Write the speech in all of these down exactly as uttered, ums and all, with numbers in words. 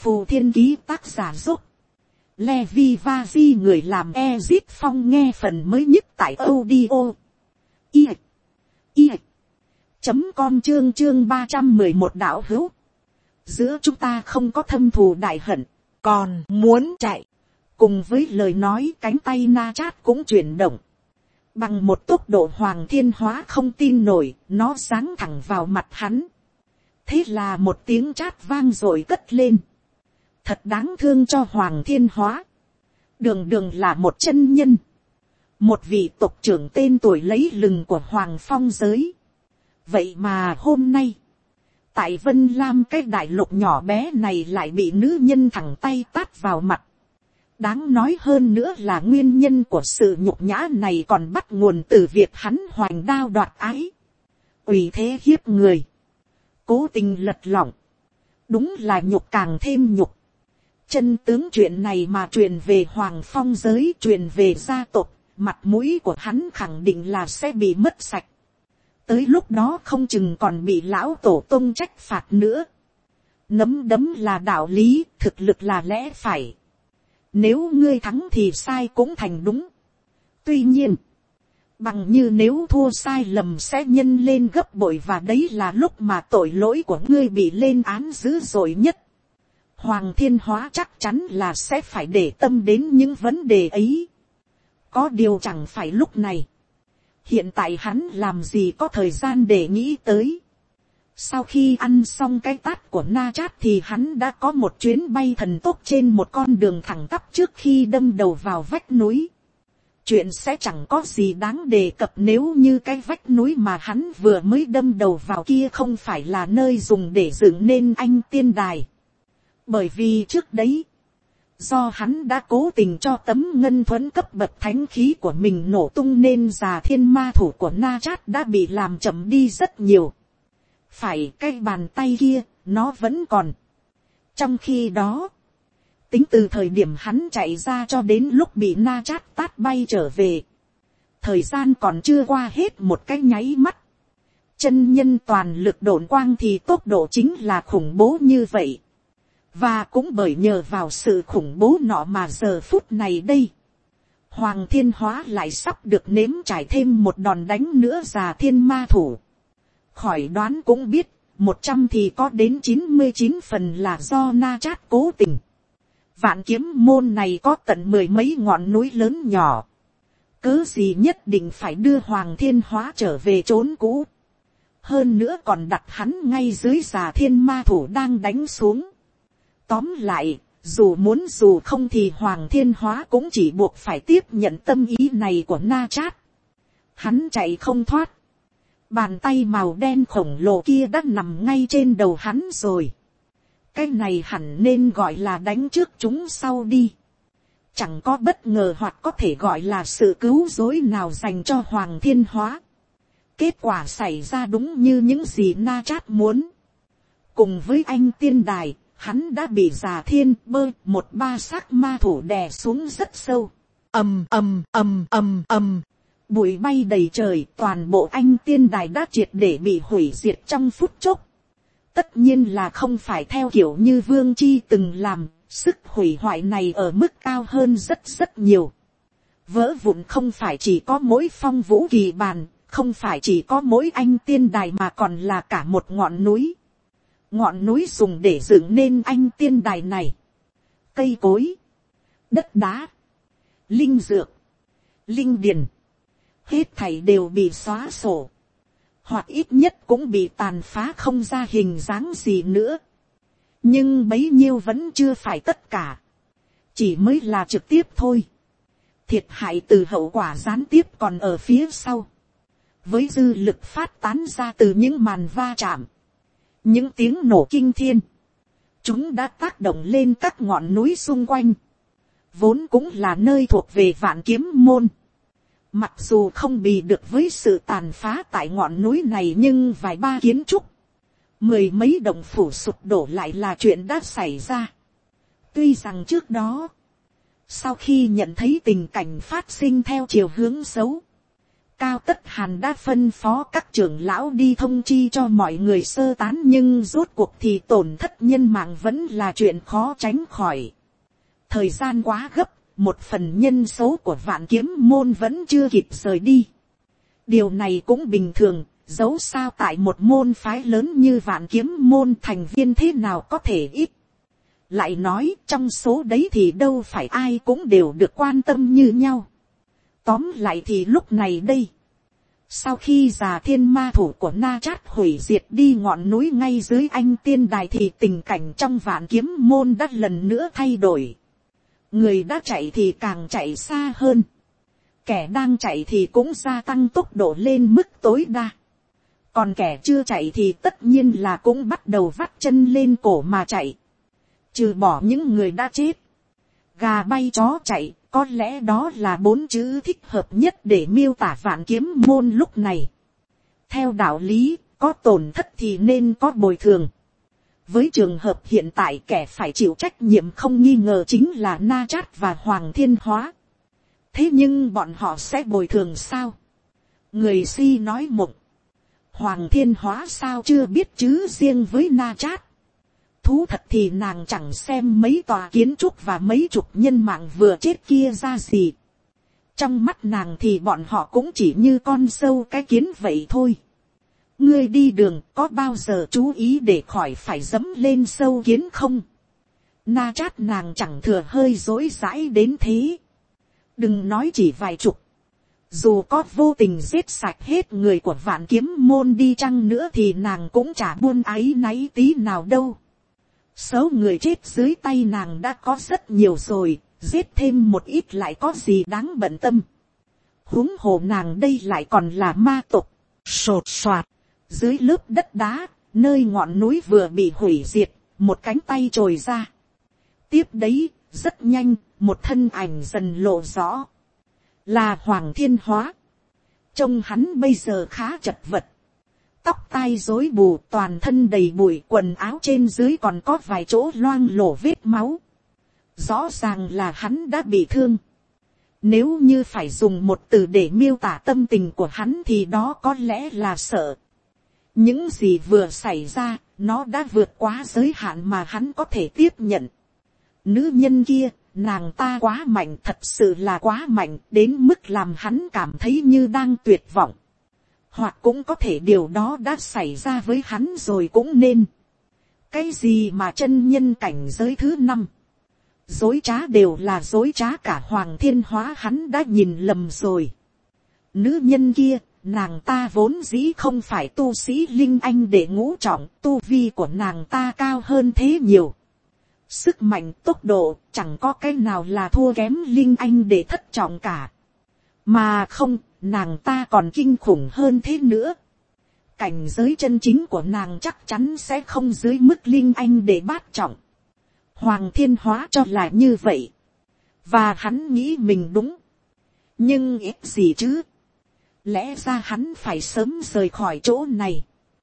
Phù Thiên Ký tác giả giúp. Levi Vazi người làm Ezit Phong nghe phần mới nhất tại audio. I. I. Chấm com chương chương ba trăm mười một đạo hữu. Giữa chúng ta không có thâm thù đại hận, còn muốn chạy. Cùng với lời nói cánh tay Na Chát cũng chuyển động. Bằng một tốc độ Hoàng Thiên Hóa không tin nổi, nó giáng thẳng vào mặt hắn. Thế là một tiếng chát vang rồi cất lên. Thật đáng thương cho Hoàng Thiên Hóa. Đường đường là một chân nhân. Một vị tộc trưởng tên tuổi lấy lừng của Hoàng Phong giới. Vậy mà hôm nay, tại Vân Lam cái đại lục nhỏ bé này lại bị nữ nhân thẳng tay tát vào mặt. Đáng nói hơn nữa là nguyên nhân của sự nhục nhã này còn bắt nguồn từ việc hắn hoành đao đoạt ái. Ủy thế hiếp người. Cố tình lật lỏng. Đúng là nhục càng thêm nhục. Chân tướng chuyện này mà truyền về Hoàng Phong giới, truyền về gia tộc, mặt mũi của hắn khẳng định là sẽ bị mất sạch. Tới lúc đó không chừng còn bị lão tổ tông trách phạt nữa. Nắm đấm là đạo lý, thực lực là lẽ phải. Nếu ngươi thắng thì sai cũng thành đúng. Tuy nhiên, bằng như nếu thua sai lầm sẽ nhân lên gấp bội, và đấy là lúc mà tội lỗi của ngươi bị lên án dữ dội nhất. Hoàng Thiên Hóa chắc chắn là sẽ phải để tâm đến những vấn đề ấy. Có điều chẳng phải lúc này. Hiện tại hắn làm gì có thời gian để nghĩ tới. Sau khi ăn xong cái tát của Na Chát thì hắn đã có một chuyến bay thần tốc trên một con đường thẳng tắp trước khi đâm đầu vào vách núi. Chuyện sẽ chẳng có gì đáng đề cập nếu như cái vách núi mà hắn vừa mới đâm đầu vào kia không phải là nơi dùng để dựng nên Anh Tiên Đài. Bởi vì trước đấy, do hắn đã cố tình cho tấm ngân thuẫn cấp bậc thánh khí của mình nổ tung nên Già Thiên Ma thủ của Na Chát đã bị làm chậm đi rất nhiều. Phải, cái bàn tay kia, nó vẫn còn. Trong khi đó, tính từ thời điểm hắn chạy ra cho đến lúc bị Na Chát tát bay trở về, thời gian còn chưa qua hết một cái nháy mắt. Chân nhân toàn lực độn quang thì tốc độ chính là khủng bố như vậy. Và cũng bởi nhờ vào sự khủng bố nọ mà giờ phút này đây, Hoàng Thiên Hóa lại sắp được nếm trải thêm một đòn đánh nữa Già Thiên Ma thủ. Khỏi đoán cũng biết, một trăm thì có đến chín mươi chín phần là do Na Chát cố tình. Vạn Kiếm môn này có tận mười mấy ngọn núi lớn nhỏ. Cớ gì nhất định phải đưa Hoàng Thiên Hóa trở về chốn cũ. Hơn nữa còn đặt hắn ngay dưới Già Thiên Ma thủ đang đánh xuống. Tóm lại, dù muốn dù không thì Hoàng Thiên Hóa cũng chỉ buộc phải tiếp nhận tâm ý này của Na Chát. Hắn chạy không thoát. Bàn tay màu đen khổng lồ kia đã nằm ngay trên đầu hắn rồi. Cái này hẳn nên gọi là đánh trước chúng sau đi. Chẳng có bất ngờ hoặc có thể gọi là sự cứu rỗi nào dành cho Hoàng Thiên Hóa. Kết quả xảy ra đúng như những gì Na Chát muốn. Cùng với Anh Tiên Đài, hắn đã bị Già Thiên Bơ một ba sắc ma thủ đè xuống rất sâu. Ầm ầm ầm ầm ầm. Bụi bay đầy trời, toàn bộ Anh Tiên Đài đã triệt để bị hủy diệt trong phút chốc. Tất nhiên là không phải theo kiểu như Vương Chi từng làm, sức hủy hoại này ở mức cao hơn rất rất nhiều. Vỡ vụn không phải chỉ có mỗi Phong Vũ Kỳ Bàn, không phải chỉ có mỗi Anh Tiên Đài mà còn là cả một ngọn núi. Ngọn núi dùng để dựng nên Anh Tiên Đài này. Cây cối, đất đá, linh dược, linh điền. Hết thảy đều bị xóa sổ. Hoặc ít nhất cũng bị tàn phá không ra hình dáng gì nữa. Nhưng bấy nhiêu vẫn chưa phải tất cả. Chỉ mới là trực tiếp thôi. Thiệt hại từ hậu quả gián tiếp còn ở phía sau. Với dư lực phát tán ra từ những màn va chạm. Những tiếng nổ kinh thiên. Chúng đã tác động lên các ngọn núi xung quanh. Vốn cũng là nơi thuộc về Vạn Kiếm môn. Mặc dù không bị được với sự tàn phá tại ngọn núi này nhưng vài ba kiến trúc, mười mấy động phủ sụp đổ lại là chuyện đã xảy ra. Tuy rằng trước đó, sau khi nhận thấy tình cảnh phát sinh theo chiều hướng xấu, Cao Tất Hàn đã phân phó các trưởng lão đi thông chi cho mọi người sơ tán, nhưng rốt cuộc thì tổn thất nhân mạng vẫn là chuyện khó tránh khỏi. Thời gian quá gấp, một phần nhân số của Vạn Kiếm môn vẫn chưa kịp rời đi. Điều này cũng bình thường, dẫu sao tại một môn phái lớn như Vạn Kiếm môn thành viên thế nào có thể ít. Lại nói trong số đấy thì đâu phải ai cũng đều được quan tâm như nhau. Tóm lại thì lúc này đây, sau khi già thiên ma thủ của Na Chát hủy diệt đi ngọn núi ngay dưới Anh Tiên Đài thì tình cảnh trong Vạn Kiếm môn đã lần nữa thay đổi. Người đã chạy thì càng chạy xa hơn. Kẻ đang chạy thì cũng gia tăng tốc độ lên mức tối đa. Còn kẻ chưa chạy thì tất nhiên là cũng bắt đầu vắt chân lên cổ mà chạy. Trừ bỏ những người đã chết, gà bay chó chạy, có lẽ đó là bốn chữ thích hợp nhất để miêu tả Vạn Kiếm môn lúc này. Theo đạo lý, có tổn thất thì nên có bồi thường. Với trường hợp hiện tại, kẻ phải chịu trách nhiệm không nghi ngờ chính là Na Chát và Hoàng Thiên Hóa. Thế nhưng bọn họ sẽ bồi thường sao? Người si nói mộng. Hoàng Thiên Hóa sao chưa biết chứ, riêng với Na Chát. Thú thật thì nàng chẳng xem mấy tòa kiến trúc và mấy chục nhân mạng vừa chết kia ra gì. Trong mắt nàng thì bọn họ cũng chỉ như con sâu cái kiến vậy thôi. Ngươi đi đường có bao giờ chú ý để khỏi phải dẫm lên sâu kiến không? Na Chát nàng chẳng thừa hơi dối dãi đến thế. Đừng nói chỉ vài chục. Dù có vô tình giết sạch hết người của Vạn Kiếm môn đi chăng nữa thì nàng cũng chả buồn áy náy tí nào đâu. Số người chết dưới tay nàng đã có rất nhiều rồi, giết thêm một ít lại có gì đáng bận tâm. Huống hồ nàng đây lại còn là ma tộc. Sột soạt, dưới lớp đất đá, nơi ngọn núi vừa bị hủy diệt, một cánh tay trồi ra. Tiếp đấy, rất nhanh, một thân ảnh dần lộ rõ. Là Hoàng Thiên Hóa. Trông hắn bây giờ khá chật vật. Tóc tai rối bù, toàn thân đầy bụi, quần áo trên dưới còn có vài chỗ loang lổ vết máu. Rõ ràng là hắn đã bị thương. Nếu như phải dùng một từ để miêu tả tâm tình của hắn thì đó có lẽ là sợ. Những gì vừa xảy ra, nó đã vượt quá giới hạn mà hắn có thể tiếp nhận. Nữ nhân kia, nàng ta quá mạnh, thật sự là quá mạnh, đến mức làm hắn cảm thấy như đang tuyệt vọng. Hoặc cũng có thể điều đó đã xảy ra với hắn rồi cũng nên. Cái gì mà chân nhân cảnh giới thứ năm. Dối trá đều là dối trá, cả Hoàng Thiên Hóa hắn đã nhìn lầm rồi. Nữ nhân kia, nàng ta vốn dĩ không phải tu sĩ linh anh để ngũ trọng, tu vi của nàng ta cao hơn thế nhiều. Sức mạnh, tốc độ, chẳng có cái nào là thua kém linh anh để thất trọng cả. Mà không, nàng ta còn kinh khủng hơn thế nữa. Cảnh giới chân chính của nàng chắc chắn sẽ không dưới mức linh anh để bát trọng. Hoàng Thiên Hóa cho là như vậy. Và hắn nghĩ mình đúng. Nhưng ít gì chứ. Lẽ ra hắn phải sớm rời khỏi chỗ này.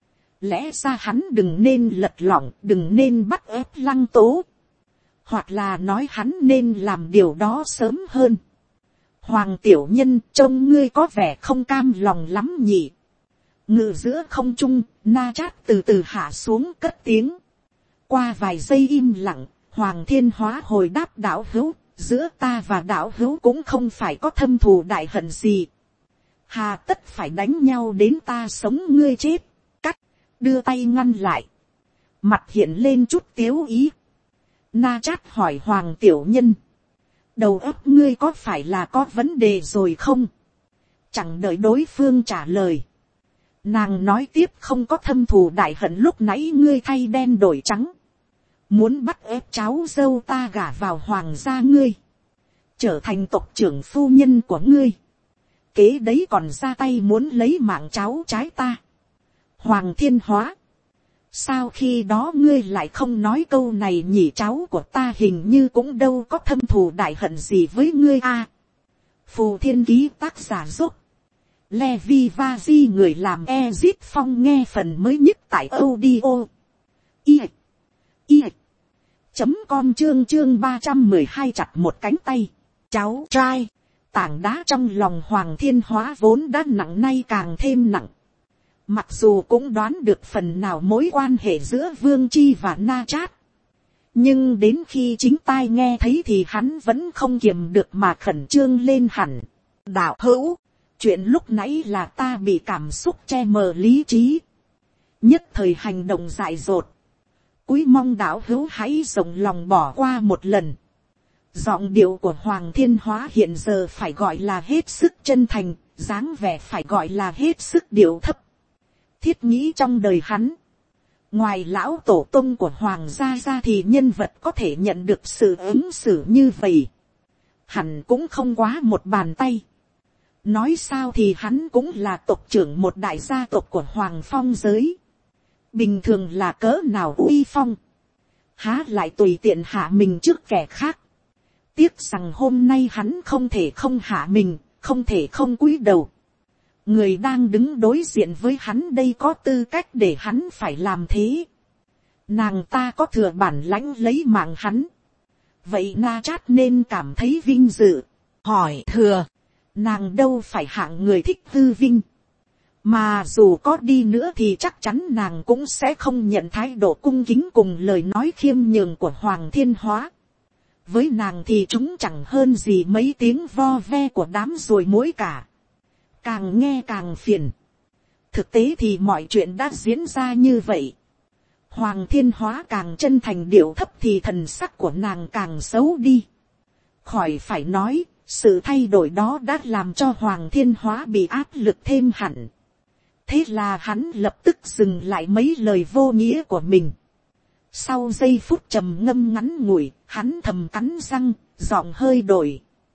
Lẽ ra hắn đừng nên lật lỏng, đừng nên bắt ép Lăng Tố. Hoặc là nói hắn nên làm điều đó sớm hơn. Hoàng tiểu nhân, trông ngươi có vẻ không cam lòng lắm nhỉ. Ngự giữa không trung, Na Chát từ từ hạ xuống cất tiếng. Qua vài giây im lặng, Hoàng Thiên Hóa hồi đáp đạo hữu, giữa ta và đạo hữu cũng không phải có thâm thù đại hận gì. Hà tất phải đánh nhau đến ta sống ngươi chết. Cắt, đưa tay ngăn lại. Mặt hiện lên chút tiếu ý. Na Chát hỏi Hoàng tiểu nhân. Đầu óc ngươi có phải là có vấn đề rồi không? Chẳng đợi đối phương trả lời. Nàng nói tiếp, không có thâm thù đại hận lúc nãy ngươi thay đen đổi trắng. Muốn bắt ép cháu dâu ta gả vào hoàng gia ngươi. Trở thành tộc trưởng phu nhân của ngươi. Kế đấy còn ra tay muốn lấy mạng cháu trái ta. Hoàng Thiên Hóa. Sao khi đó ngươi lại không nói câu này nhỉ, cháu của ta hình như cũng đâu có thâm thù đại hận gì với ngươi a. À, Phù Thiên Ký tác giả giúp. Levi Vazi người làm Ezit Phong nghe phần mới nhất tại audio. I. I. Chấm com chương chương ba trăm mười hai chặt một cánh tay. Cháu trai. Tảng đá trong lòng Hoàng Thiên Hóa vốn đã nặng nay càng thêm nặng. Mặc dù cũng đoán được phần nào mối quan hệ giữa Vương Chi và Na Chát. Nhưng đến khi chính tai nghe thấy thì hắn vẫn không kiềm được mà khẩn trương lên hẳn. Đạo hữu, chuyện lúc nãy là ta bị cảm xúc che mờ lý trí. Nhất thời hành động dại dột. Cúi mong đạo hữu hãy rộng lòng bỏ qua một lần. Giọng điệu của Hoàng Thiên Hóa hiện giờ phải gọi là hết sức chân thành, dáng vẻ phải gọi là hết sức điệu thấp. Thiết nghĩ trong đời hắn, ngoài lão tổ tông của Hoàng gia ra thì nhân vật có thể nhận được sự ứng xử như vậy hẳn cũng không quá một bàn tay. Nói sao thì hắn cũng là tộc trưởng một đại gia tộc của Hoàng Phong giới. Bình thường là cỡ nào uy phong, há lại tùy tiện hạ mình trước kẻ khác. Tiếc rằng hôm nay hắn không thể không hạ mình, không thể không cúi đầu. Người đang đứng đối diện với hắn đây có tư cách để hắn phải làm thế. Nàng ta có thừa bản lãnh lấy mạng hắn. Vậy Na Chát nên cảm thấy vinh dự. Hỏi thừa, nàng đâu phải hạng người thích hư vinh. Mà dù có đi nữa thì chắc chắn nàng cũng sẽ không nhận thái độ cung kính cùng lời nói khiêm nhường của Hoàng Thiên Hóa. Với nàng thì chúng chẳng hơn gì mấy tiếng vo ve của đám ruồi muỗi cả. Càng nghe càng phiền. Thực tế thì mọi chuyện đã diễn ra như vậy. Hoàng Thiên Hóa càng chân thành điệu thấp thì thần sắc của nàng càng xấu đi. Khỏi phải nói, sự thay đổi đó đã làm cho Hoàng Thiên Hóa bị áp lực thêm hẳn. Thế là hắn lập tức dừng lại mấy lời vô nghĩa của mình. Sau giây phút trầm ngâm ngắn ngủi, hắn thầm cắn răng, giọng hơi đổi.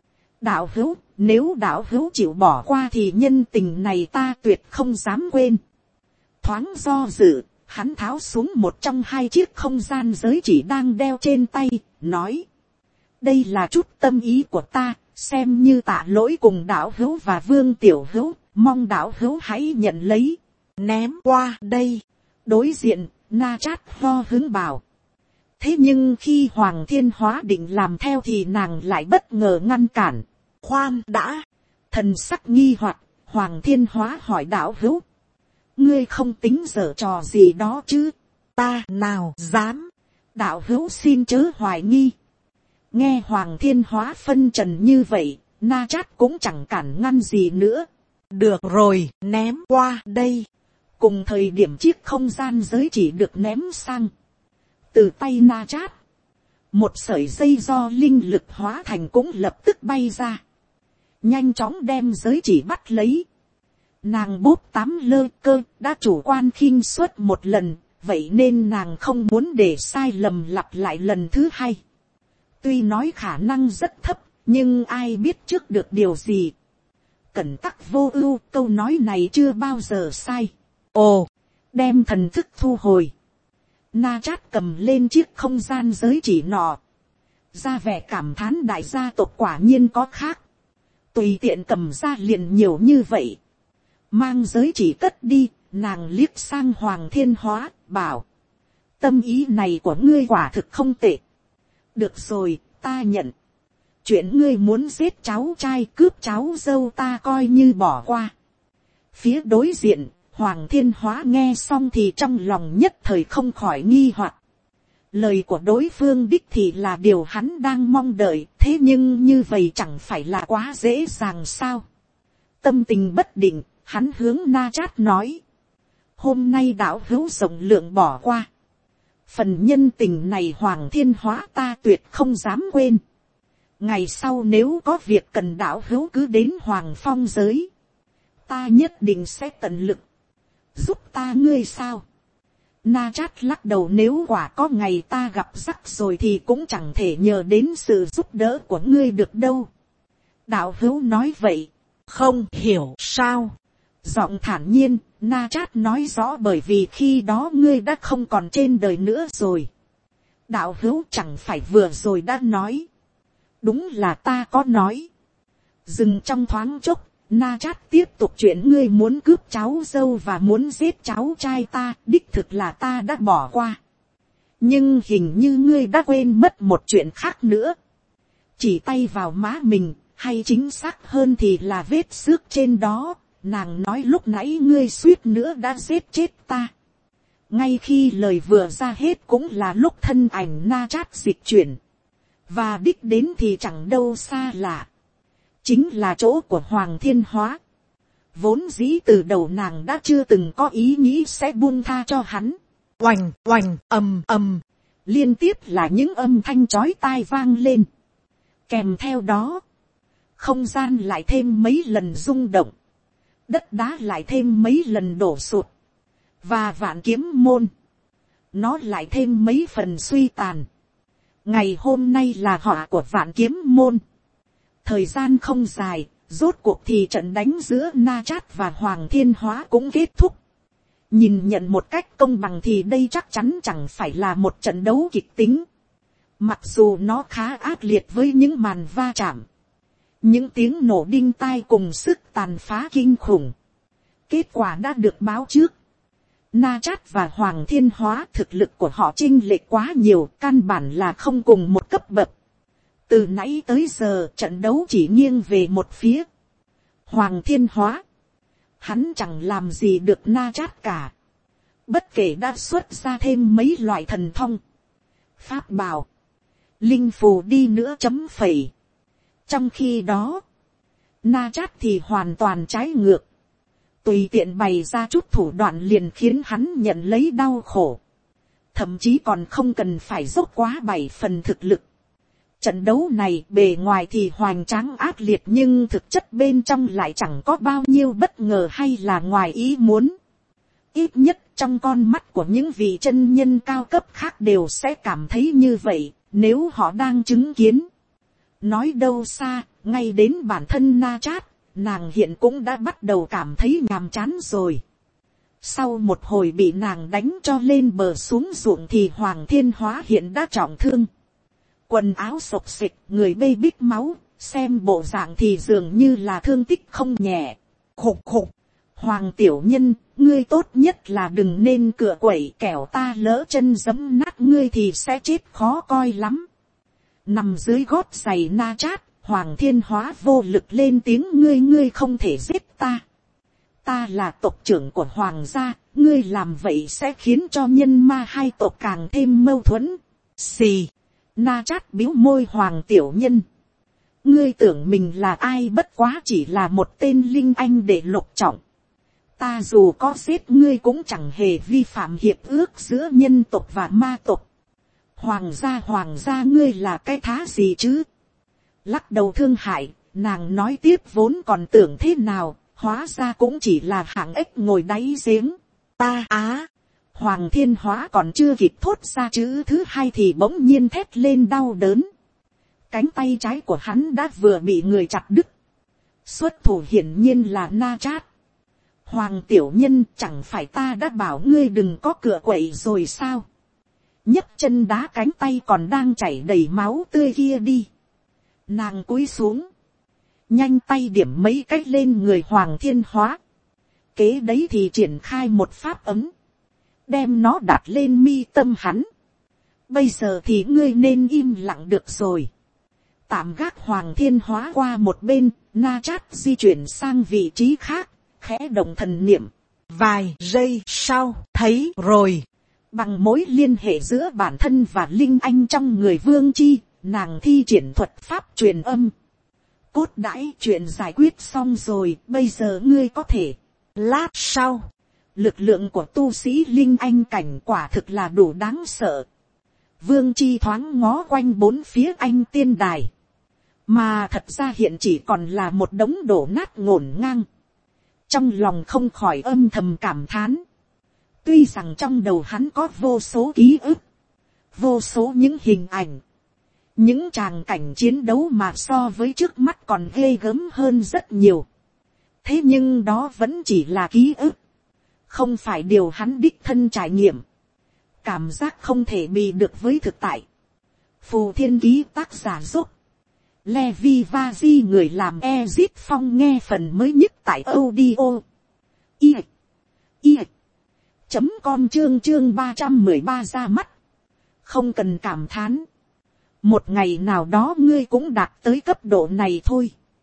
Đạo hữu, nếu đạo hữu chịu bỏ qua thì nhân tình này ta tuyệt không dám quên. Thoáng do dự, hắn tháo xuống một trong hai chiếc không gian giới chỉ đang đeo trên tay, nói. Đây là chút tâm ý của ta, xem như tạ lỗi cùng đạo hữu và Vương tiểu hữu, mong đạo hữu hãy nhận lấy. Ném qua đây. Đối diện, Na Chát ho hứng bảo. Thế nhưng khi Hoàng Thiên Hóa định làm theo thì nàng lại bất ngờ ngăn cản. Khoan đã. Thần sắc nghi hoặc, Hoàng Thiên Hóa hỏi đạo hữu. Ngươi không tính giở trò gì đó chứ? Ta nào dám. Đạo hữu xin chớ hoài nghi. Nghe Hoàng Thiên Hóa phân trần như vậy, Na Chát cũng chẳng cản ngăn gì nữa. Được rồi, ném qua đây. Cùng thời điểm chiếc không gian giới chỉ được ném sang. Từ tay Na Chát, một sợi dây do linh lực hóa thành cũng lập tức bay ra. Nhanh chóng đem giới chỉ bắt lấy. Nàng bốp tám lơ cơ đã chủ quan khinh suất một lần, vậy nên nàng không muốn để sai lầm lặp lại lần thứ hai. Tuy nói khả năng rất thấp, nhưng ai biết trước được điều gì. Cẩn tắc vô ưu, câu nói này chưa bao giờ sai. Ồ, đem thần thức thu hồi. Na Chát cầm lên chiếc không gian giới chỉ nọ. Ra vẻ cảm thán đại gia tộc quả nhiên có khác. Tùy tiện cầm ra liền nhiều như vậy. Mang giới chỉ cất đi, nàng liếc sang Hoàng Thiên Hóa, bảo. Tâm ý này của ngươi quả thực không tệ. Được rồi, ta nhận. Chuyện ngươi muốn giết cháu trai cướp cháu dâu ta coi như bỏ qua. Phía đối diện, Hoàng Thiên Hóa nghe xong thì trong lòng nhất thời không khỏi nghi hoặc. Lời của đối phương đích thì là điều hắn đang mong đợi, thế nhưng như vậy chẳng phải là quá dễ dàng sao? Tâm tình bất định, hắn hướng Na Chát nói. Hôm nay đạo hữu rộng lượng bỏ qua. Phần nhân tình này Hoàng Thiên Hóa ta tuyệt không dám quên. Ngày sau nếu có việc cần đạo hữu cứ đến Hoàng Phong giới. Ta nhất định sẽ tận lực. Giúp ta ngươi sao? Na Chát lắc đầu, nếu quả có ngày ta gặp rắc rồi thì cũng chẳng thể nhờ đến sự giúp đỡ của ngươi được đâu. Đạo hữu nói vậy. Không hiểu sao? Giọng thản nhiên, Na Chát nói rõ bởi vì khi đó ngươi đã không còn trên đời nữa rồi. Đạo hữu chẳng phải vừa rồi đã nói. Đúng là ta có nói. Dừng trong thoáng chốc, Na Chát tiếp tục chuyện ngươi muốn cướp cháu dâu và muốn giết cháu trai ta, đích thực là ta đã bỏ qua. Nhưng hình như ngươi đã quên mất một chuyện khác nữa. Chỉ tay vào má mình, hay chính xác hơn thì là vết xước trên đó. Nàng nói lúc nãy ngươi suýt nữa đã giết chết ta. Ngay khi lời vừa ra hết cũng là lúc thân ảnh Na Chát dịch chuyển. Và đích đến thì chẳng đâu xa lạ. Chính là chỗ của Hoàng Thiên Hóa. Vốn dĩ từ đầu nàng đã chưa từng có ý nghĩ sẽ buông tha cho hắn. Oành, oành, ầm, ầm. Liên tiếp là những âm thanh chói tai vang lên. Kèm theo đó, không gian lại thêm mấy lần rung động. Đất đá lại thêm mấy lần đổ sụt. Và Vạn Kiếm Môn, nó lại thêm mấy phần suy tàn. Ngày hôm nay là họa của Vạn Kiếm Môn. Thời gian không dài, rốt cuộc thì trận đánh giữa Na Chát và Hoàng Thiên Hóa cũng kết thúc. Nhìn nhận một cách công bằng thì đây chắc chắn chẳng phải là một trận đấu kịch tính. Mặc dù nó khá ác liệt với những màn va chạm, những tiếng nổ đinh tai cùng sức tàn phá kinh khủng. Kết quả đã được báo trước. Na Chát và Hoàng Thiên Hóa thực lực của họ chênh lệch quá nhiều, căn bản là không cùng một cấp bậc. Từ nãy tới giờ trận đấu chỉ nghiêng về một phía. Hoàng Thiên Hóa, hắn chẳng làm gì được Na Chát cả. Bất kể đã xuất ra thêm mấy loại thần thông, pháp bảo, linh phù đi nữa chấm phẩy. Trong khi đó, Na Chát thì hoàn toàn trái ngược. Tùy tiện bày ra chút thủ đoạn liền khiến hắn nhận lấy đau khổ. Thậm chí còn không cần phải dốc quá bảy phần thực lực. Trận đấu này bề ngoài thì hoành tráng ác liệt nhưng thực chất bên trong lại chẳng có bao nhiêu bất ngờ hay là ngoài ý muốn. Ít nhất trong con mắt của những vị chân nhân cao cấp khác đều sẽ cảm thấy như vậy nếu họ đang chứng kiến. Nói đâu xa, ngay đến bản thân Na Chát, nàng hiện cũng đã bắt đầu cảm thấy nhàm chán rồi. Sau một hồi bị nàng đánh cho lên bờ xuống ruộng thì Hoàng Thiên Hóa hiện đã trọng thương. Quần áo xộc xịch, người bê bít máu, xem bộ dạng thì dường như là thương tích không nhẹ. Khục khục, Hoàng tiểu nhân, ngươi tốt nhất là đừng nên cựa quậy, kẻo ta lỡ chân giẫm nát ngươi thì sẽ chết khó coi lắm. Nằm dưới gót giày Na Chát, Hoàng Thiên Hóa vô lực lên tiếng, ngươi ngươi không thể giết ta. Ta là tộc trưởng của Hoàng gia, ngươi làm vậy sẽ khiến cho nhân ma hai tộc càng thêm mâu thuẫn. Xì, Na Chát biếu môi, Hoàng tiểu nhân. Ngươi tưởng mình là ai, bất quá chỉ là một tên linh anh để lục trọng. Ta dù có giết ngươi cũng chẳng hề vi phạm hiệp ước giữa nhân tộc và ma tộc. Hoàng gia hoàng gia ngươi là cái thá gì chứ? Lắc đầu thương hại, nàng nói tiếp, vốn còn tưởng thế nào, hóa ra cũng chỉ là hạng ếch ngồi đáy giếng. Ta á, Hoàng Thiên Hóa còn chưa kịp thốt ra chữ thứ hai thì bỗng nhiên thét lên đau đớn. Cánh tay trái của hắn đã vừa bị người chặt đứt. Xuất thủ hiển nhiên là Na Chát. Hoàng tiểu nhân, chẳng phải ta đã bảo ngươi đừng có cựa quậy rồi sao? Nhấc chân đá cánh tay còn đang chảy đầy máu tươi kia đi. Nàng cúi xuống, nhanh tay điểm mấy cách lên người Hoàng Thiên Hóa. Kế đấy thì triển khai một pháp ấm, đem nó đặt lên mi tâm hắn. Bây giờ thì ngươi nên im lặng được rồi. Tạm gác Hoàng Thiên Hóa qua một bên, Na Chát di chuyển sang vị trí khác, khẽ động thần niệm. Vài giây sau, thấy rồi. Bằng mối liên hệ giữa bản thân và linh anh trong người Vương Chi, nàng thi triển thuật pháp truyền âm. Cốt đãi chuyện giải quyết xong rồi, bây giờ ngươi có thể. Lát sau, lực lượng của tu sĩ linh anh cảnh quả thực là đủ đáng sợ. Vương Chi thoáng ngó quanh bốn phía anh tiên đài. Mà thật ra hiện chỉ còn là một đống đổ nát ngổn ngang. Trong lòng không khỏi âm thầm cảm thán. Tuy rằng trong đầu hắn có vô số ký ức, vô số những hình ảnh, những tràng cảnh chiến đấu mà so với trước mắt còn ghê gớm hơn rất nhiều. Thế nhưng đó vẫn chỉ là ký ức, không phải điều hắn đích thân trải nghiệm. Cảm giác không thể bì được với thực tại. Phù Thiên Ký tác giả giúp Levi Vazi người làm Ezit Phong nghe phần mới nhất tại audio i i chấm com chương chương ba trăm mười ba ra mắt. Không cần cảm thán, một ngày nào đó ngươi cũng đạt tới cấp độ này thôi.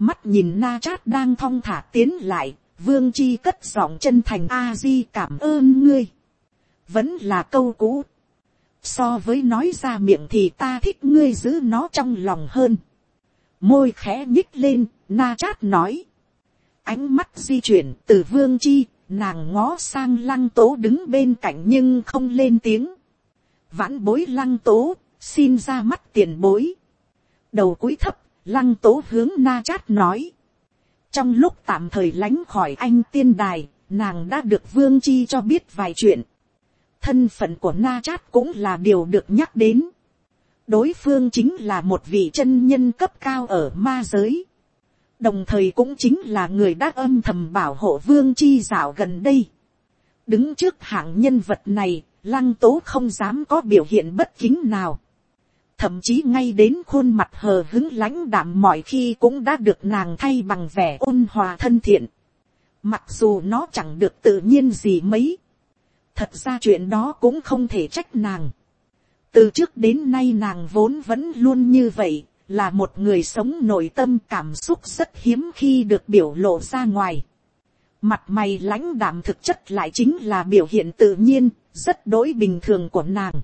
Mắt nhìn Na Trát đang thong thả tiến lại, Vương Chi cất giọng chân thành: A Di cảm ơn ngươi. Vẫn là câu cũ. So với nói ra miệng thì ta thích ngươi giữ nó trong lòng hơn. Môi khẽ nhích lên, Na Trát nói. Ánh mắt di chuyển từ Vương Chi, nàng ngó sang Lăng Tố đứng bên cạnh nhưng không lên tiếng. Vãn bối Lăng Tố, xin ra mắt tiền bối. Đầu cúi thấp, Lăng Tố hướng Na Trát nói. Trong lúc tạm thời lánh khỏi anh tiên đài, nàng đã được Vương Chi cho biết vài chuyện. Thân phận của Na Trát cũng là điều được nhắc đến. Đối phương chính là một vị chân nhân cấp cao ở ma giới. Đồng thời cũng chính là người đã âm thầm bảo hộ Vương Chi dạo gần đây. Đứng trước hạng nhân vật này, Lăng Tố không dám có biểu hiện bất kính nào. Thậm chí ngay đến khuôn mặt hờ hững lãnh đạm mọi khi cũng đã được nàng thay bằng vẻ ôn hòa thân thiện. Mặc dù nó chẳng được tự nhiên gì mấy. Thật ra chuyện đó cũng không thể trách nàng. Từ trước đến nay nàng vốn vẫn luôn như vậy, là một người sống nội tâm cảm xúc rất hiếm khi được biểu lộ ra ngoài. Mặt mày lãnh đạm thực chất lại chính là biểu hiện tự nhiên, rất đối bình thường của nàng.